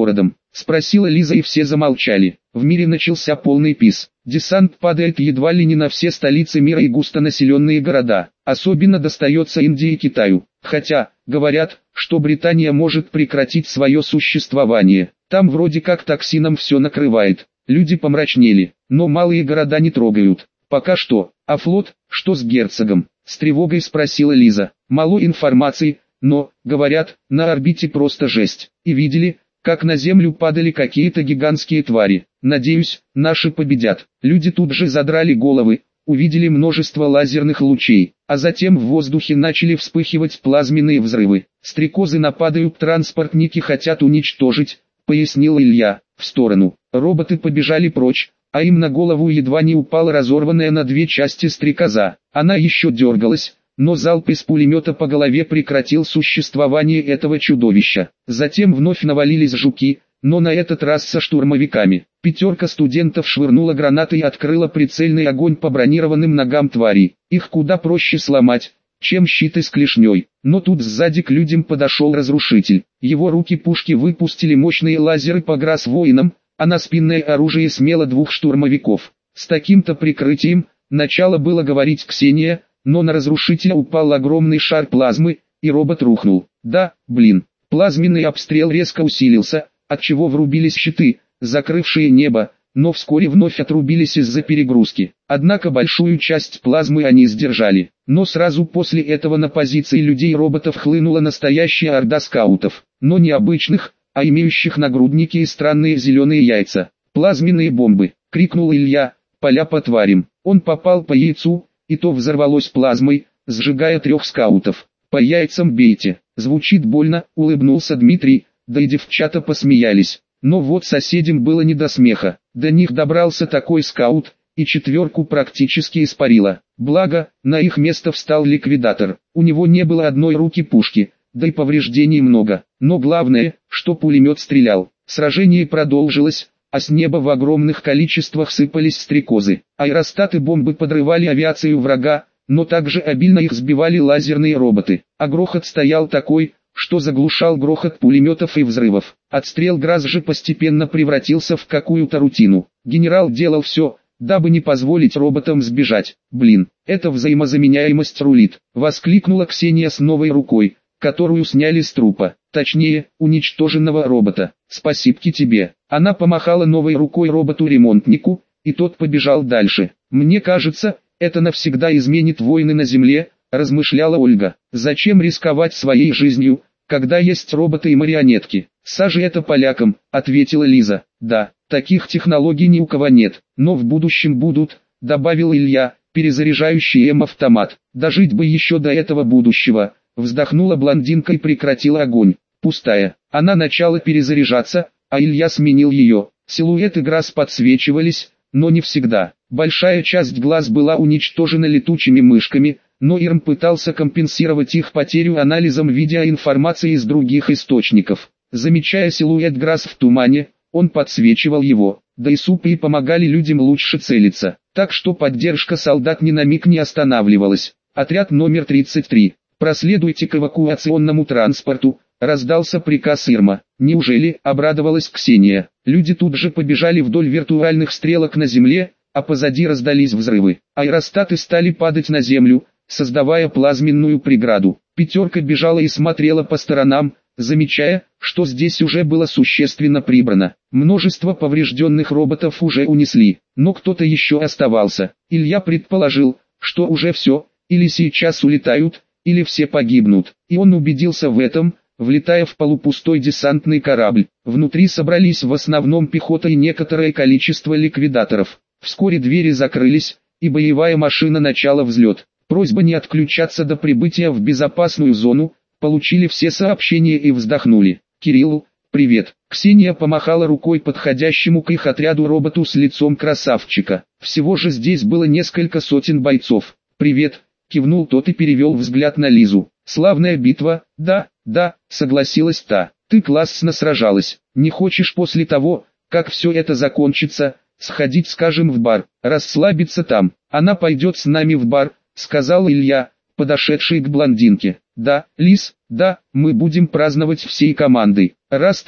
Спросила Лиза, и все замолчали. В мире начался полный пис. Десант падает едва ли не на все столицы мира и густонаселенные города. Особенно достается Индии и Китаю. Хотя, говорят, что Британия может прекратить свое существование. Там вроде как токсином все накрывает. Люди помрачнели, но малые города не трогают. Пока что. А флот, что с герцогом? С тревогой спросила Лиза. Мало информации, но, говорят, на орбите просто жесть. И видели, как на Землю падали какие-то гигантские твари. Надеюсь, наши победят. Люди тут же задрали головы, увидели множество лазерных лучей, а затем в воздухе начали вспыхивать плазменные взрывы. Стрекозы нападают, транспортники хотят уничтожить, пояснил Илья. В сторону. Роботы побежали прочь, а им на голову едва не упала разорванная на две части стрекоза. Она еще дергалась, но залп из пулемета по голове прекратил существование этого чудовища. Затем вновь навалились жуки, но на этот раз со штурмовиками. 5 студентов швырнула гранаты и открыла прицельный огонь по бронированным ногам тварей. Их куда проще сломать, чем щиты с клешней. Но тут сзади к людям подошел разрушитель. Его руки-пушки выпустили мощные лазеры по грас-воинам, а на спинное оружие смело 2 штурмовиков. С таким-то прикрытием, начало было говорить Ксения, но на разрушителя упал огромный шар плазмы, и робот рухнул. Да, блин. Плазменный обстрел резко усилился, отчего врубились щиты, закрывшие небо, но вскоре вновь отрубились из-за перегрузки. Однако большую часть плазмы они сдержали. Но сразу после этого на позиции людей и роботов хлынула настоящая орда скаутов. Но не обычных, а имеющих нагрудники и странные зеленые яйца. «Плазменные бомбы!» — крикнул Илья, поля по тварям. Он попал по яйцу, и то взорвалось плазмой, сжигая 3 скаутов. «По яйцам бейте!» Звучит больно, улыбнулся Дмитрий, да и девчата посмеялись. Но вот соседям было не до смеха. До них добрался такой скаут, и 4 практически испарило. Благо, на их место встал ликвидатор. У него не было одной руки-пушки, да и повреждений много. Но главное, что пулемет стрелял. Сражение продолжилось, а с неба в огромных количествах сыпались стрекозы. Аэростаты бомбы подрывали авиацию врага, но также обильно их сбивали лазерные роботы. А грохот стоял такой, что заглушал грохот пулеметов и взрывов. Отстрел ГРАС же постепенно превратился в какую-то рутину. Генерал делал все, дабы не позволить роботам сбежать. «Блин, эта взаимозаменяемость рулит!» — воскликнула Ксения с новой рукой, которую сняли с трупа, точнее, уничтоженного робота. «Спасибки тебе!» Она помахала новой рукой роботу-ремонтнику, и тот побежал дальше. «Мне кажется, это навсегда изменит войны на Земле», — размышляла Ольга. «Зачем рисковать своей жизнью, когда есть роботы и марионетки?» «Сажи это полякам», — ответила Лиза. «Да, таких технологий ни у кого нет, но в будущем будут», — добавил Илья, перезаряжающий М-автомат. «Дожить бы еще до этого будущего», — вздохнула блондинка и прекратила огонь. Пустая. Она начала перезаряжаться, а Илья сменил ее. Силуэты ГРАС подсвечивались, но не всегда. Большая часть глаз была уничтожена летучими мышками, но Ирм пытался компенсировать их потерю анализом видеоинформации из других источников. Замечая силуэт ГРАС в тумане, он подсвечивал его, да и супы помогали людям лучше целиться. Так что поддержка солдат ни на миг не останавливалась. Отряд номер 33. «Проследуйте к эвакуационному транспорту», — раздался приказ Ирма. «Неужели?» — обрадовалась Ксения. Люди тут же побежали вдоль виртуальных стрелок на земле, а позади раздались взрывы. Аэростаты стали падать на землю, создавая плазменную преграду. 5 бежала и смотрела по сторонам, замечая, что здесь уже было существенно прибрано. Множество поврежденных роботов уже унесли, но кто-то еще оставался. Илья предположил, что уже все, или сейчас улетают, или все погибнут. И он убедился в этом, влетая в полупустой десантный корабль. Внутри собрались в основном пехота и некоторое количество ликвидаторов. Вскоре двери закрылись, и боевая машина начала взлет. Просьба не отключаться до прибытия в безопасную зону, получили все сообщения и вздохнули. «Кирилл, привет!» Ксения помахала рукой подходящему к их отряду роботу с лицом красавчика. Всего же здесь было несколько сотен бойцов. «Привет!» — кивнул тот и перевел взгляд на Лизу. «Славная битва, да, согласилась та. Ты классно сражалась. Не хочешь после того, как все это закончится, сходить, скажем, в бар, расслабиться там?» «Она пойдет с нами в бар», — сказал Илья, подошедший к блондинке. «Да, Лиз, да, мы будем праздновать всей командой. Раз так,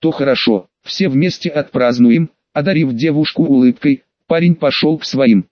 то хорошо, все вместе отпразднуем». Одарив девушку улыбкой, парень пошел к своим.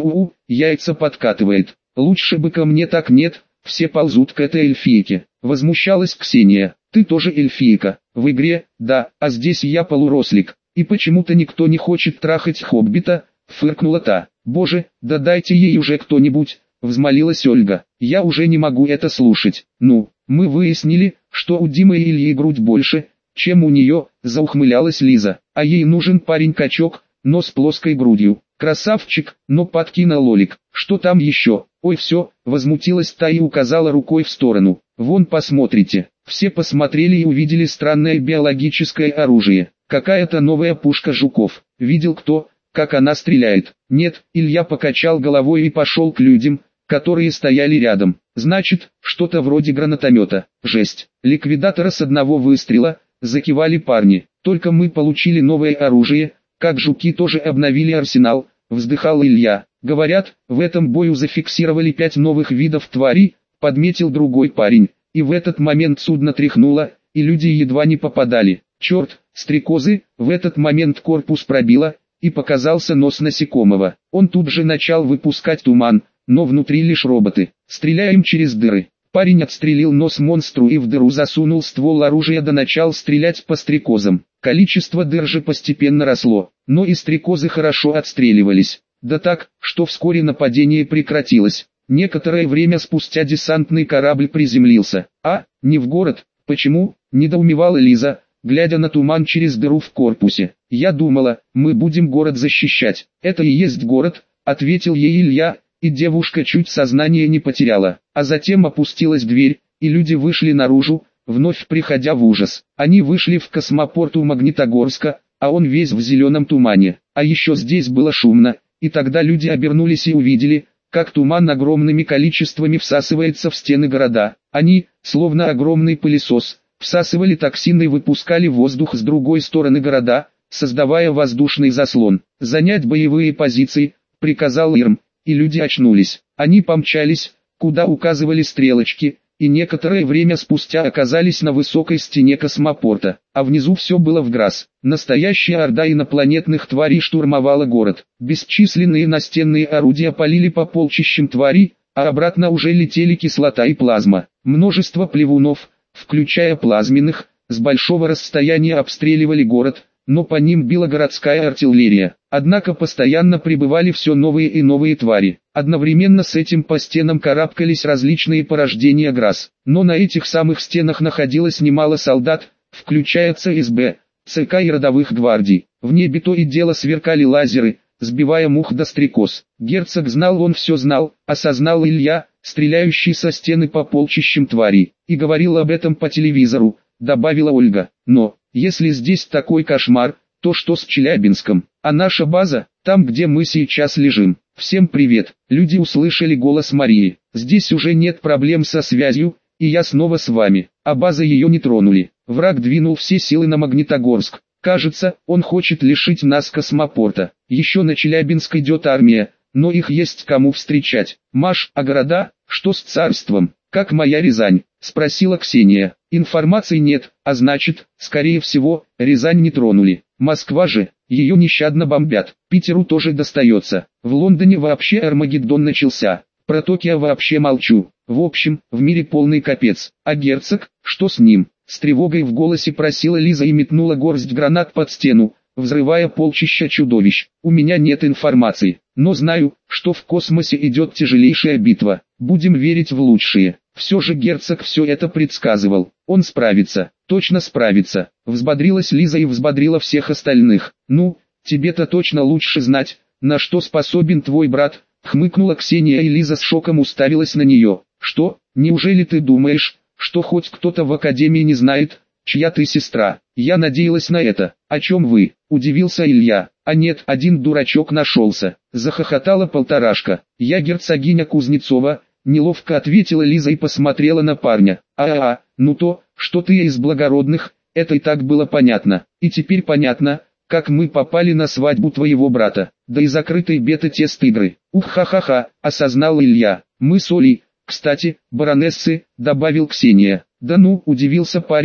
Яйца подкатывает. Лучше бы ко мне так нет, все ползут к этой эльфийке. Возмущалась Ксения. Ты тоже эльфийка. В игре, да, а здесь я полурослик. И почему-то никто не хочет трахать хоббита, фыркнула та. Боже, да дайте ей уже кто-нибудь, взмолилась Ольга. Я уже не могу это слушать. Ну, мы выяснили, что у Димы и Ильи грудь больше, чем у нее, заухмылялась Лиза. А ей нужен парень-качок, но с плоской грудью. Красавчик, но подкинул Лолик. Что там еще? Ой, все, возмутилась та и указала рукой в сторону. Вон посмотрите. Все посмотрели и увидели странное биологическое оружие. Какая-то новая пушка жуков. Видел кто, как она стреляет? Нет, Илья покачал головой и пошел к людям, которые стояли рядом. Значит, что-то вроде гранатомета. Жесть. Ликвидатора с одного выстрела, закивали парни. Только мы получили новое оружие, как жуки тоже обновили арсенал, вздыхал Илья. Говорят, в этом бою зафиксировали 5 новых видов тварей, подметил другой парень. И в этот момент судно тряхнуло, и люди едва не попадали. Черт, стрекозы, в этот момент корпус пробило, и показался нос насекомого. Он тут же начал выпускать туман, но внутри лишь роботы. Стреляем через дыры. Парень отстрелил нос монстру и в дыру засунул ствол оружия, да начал стрелять по стрекозам. Количество дыр же постепенно росло, но и стрекозы хорошо отстреливались. Да так, что вскоре нападение прекратилось. Некоторое время спустя десантный корабль приземлился. А, не в город, почему, недоумевала Лиза, глядя на туман через дыру в корпусе. Я думала, мы будем город защищать. Это и есть город, ответил ей Илья, и девушка чуть сознание не потеряла. А затем опустилась дверь, и люди вышли наружу, вновь приходя в ужас. Они вышли в космопорт у Магнитогорска, а он весь в зеленом тумане. А еще здесь было шумно, и тогда люди обернулись и увидели, как туман огромными количествами всасывается в стены города. Они, словно огромный пылесос, всасывали токсины и выпускали воздух с другой стороны города, создавая воздушный заслон. «Занять боевые позиции», — приказал Ирм, и люди очнулись. Они помчались, куда указывали стрелочки, и некоторое время спустя оказались на высокой стене космопорта, а внизу все было вграз. Настоящая орда инопланетных тварей штурмовала город. Бесчисленные настенные орудия палили по полчищам тварей, а обратно уже летели кислота и плазма. Множество плевунов, включая плазменных, с большого расстояния обстреливали город, но по ним била городская артиллерия. Однако постоянно прибывали все новые и новые твари. Одновременно с этим по стенам карабкались различные порождения ГРАС. Но на этих самых стенах находилось немало солдат, включая ЦСБ, ЦК и родовых гвардий. В небе то и дело сверкали лазеры, сбивая мух до стрекоз. Герцог знал, он все знал, осознал Илья, стреляющий со стены по полчищам тварей. И говорил об этом по телевизору, добавила Ольга. Но, если здесь такой кошмар, то что с Челябинском? А наша база, там где мы сейчас лежим. Всем привет. Люди услышали голос Марии. Здесь уже нет проблем со связью, и я снова с вами. А базы ее не тронули. Враг двинул все силы на Магнитогорск. Кажется, он хочет лишить нас космопорта. Еще на Челябинск идет армия, но их есть кому встречать. Маш, а города, что с царством? Как моя Рязань? Спросила Ксения. Информации нет, а значит, скорее всего, Рязань не тронули. Москва же, ее нещадно бомбят. Питеру тоже достается. В Лондоне вообще Армагеддон начался. Про Токио вообще молчу. В общем, в мире полный капец. А герцог, что с ним? С тревогой в голосе просила Лиза и метнула горсть гранат под стену, взрывая полчища чудовищ. У меня нет информации, но знаю, что в космосе идет тяжелейшая битва. Будем верить в лучшее. Все же герцог все это предсказывал. Он справится, точно справится. Взбодрилась Лиза и взбодрила всех остальных. Ну, тебе-то точно лучше знать, на что способен твой брат, хмыкнула Ксения, и Лиза с шоком уставилась на нее. Что, неужели ты думаешь, что хоть кто-то в академии не знает, чья ты сестра? Я надеялась на это. О чем вы? Удивился Илья. А нет, один дурачок нашелся. Захохотала полторашка. Я герцогиня Кузнецова, неловко ответила Лиза и посмотрела на парня. Ну то, что ты из благородных, это и так было понятно. И теперь понятно, как мы попали на свадьбу твоего брата. Да и закрытый бета-тест игры. Ух-ха-ха-ха, осознал Илья. Мы с Олей, кстати, баронессы, добавил Ксения. Да ну, удивился парень,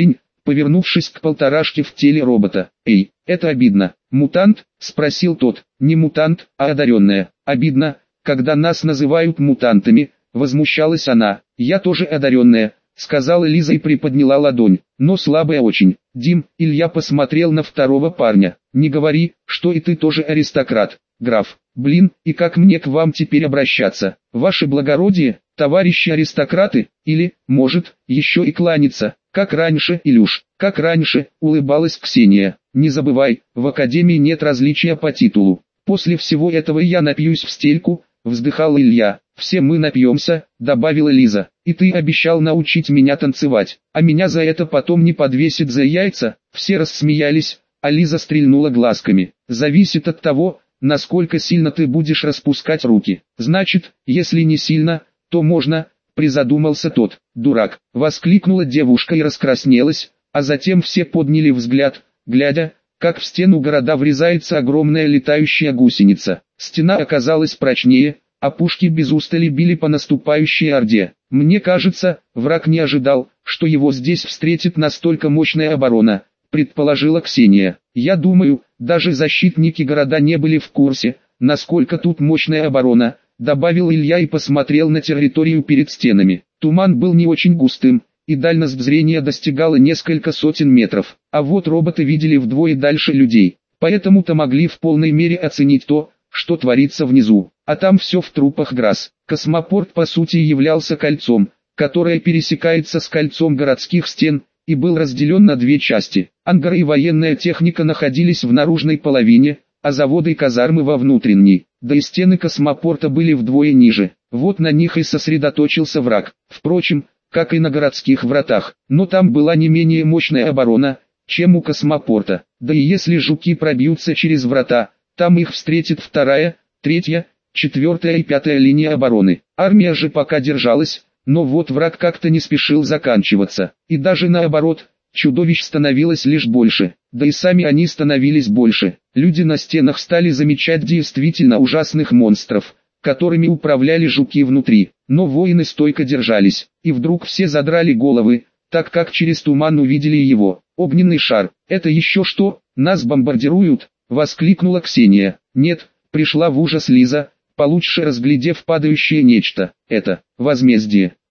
повернувшись к полторашке в теле робота. «Эй, это обидно». «Мутант?» – спросил тот. «Не мутант, а одаренная». «Обидно, когда нас называют мутантами», – возмущалась она. «Я тоже одаренная», — сказала Лиза и приподняла ладонь, но слабая очень. «Дим», — Илья посмотрел на второго парня, — «не говори, что и ты тоже аристократ, граф. Блин, и как мне к вам теперь обращаться? Ваше благородие, товарищи аристократы, или, может, еще и кланяться, как раньше, Илюш, как раньше», — улыбалась Ксения. «Не забывай, в академии нет различия по титулу. После всего этого я напьюсь в стельку», — вздыхал Илья. «Все мы напьемся», — добавила Лиза. «И ты обещал научить меня танцевать, а меня за это потом не подвесят за яйца». Все рассмеялись, а Лиза стрельнула глазками. «Зависит от того, насколько сильно ты будешь распускать руки. Значит, если не сильно, то можно», — призадумался тот. «Дурак», — воскликнула девушка и раскраснелась, а затем все подняли взгляд, глядя, как в стену города врезается огромная летающая гусеница. Стена оказалась прочнее, а пушки без устали били по наступающей орде. «Мне кажется, враг не ожидал, что его здесь встретит настолько мощная оборона», — предположила Ксения. «Я думаю, даже защитники города не были в курсе, насколько тут мощная оборона», — добавил Илья и посмотрел на территорию перед стенами. Туман был не очень густым, и дальность зрения достигала несколько сотен метров, а вот роботы видели вдвое дальше людей, поэтому-то могли в полной мере оценить то, что творится внизу. А там все в трупах ГРАС. Космопорт по сути являлся кольцом, которое пересекается с кольцом городских стен, и был разделен на две части. Ангары и военная техника находились в наружной половине, а заводы и казармы во внутренней. Да и стены космопорта были вдвое ниже. Вот на них и сосредоточился враг. Впрочем, как и на городских вратах. Но там была не менее мощная оборона, чем у космопорта. Да и если жуки пробьются через врата, там их встретит вторая, третья, четвертая и пятая линия обороны. Армия же пока держалась, но вот враг как-то не спешил заканчиваться. И даже наоборот, чудовищ становилось лишь больше. Да и сами они становились больше. Люди на стенах стали замечать действительно ужасных монстров, которыми управляли жуки внутри. Но воины стойко держались. И вдруг все задрали головы, так как через туман увидели его. «Огненный шар, это еще что? Нас бомбардируют?» — воскликнула Ксения. «Нет», — пришла в ужас Лиза, получше разглядев падающее нечто. «Это возмездие.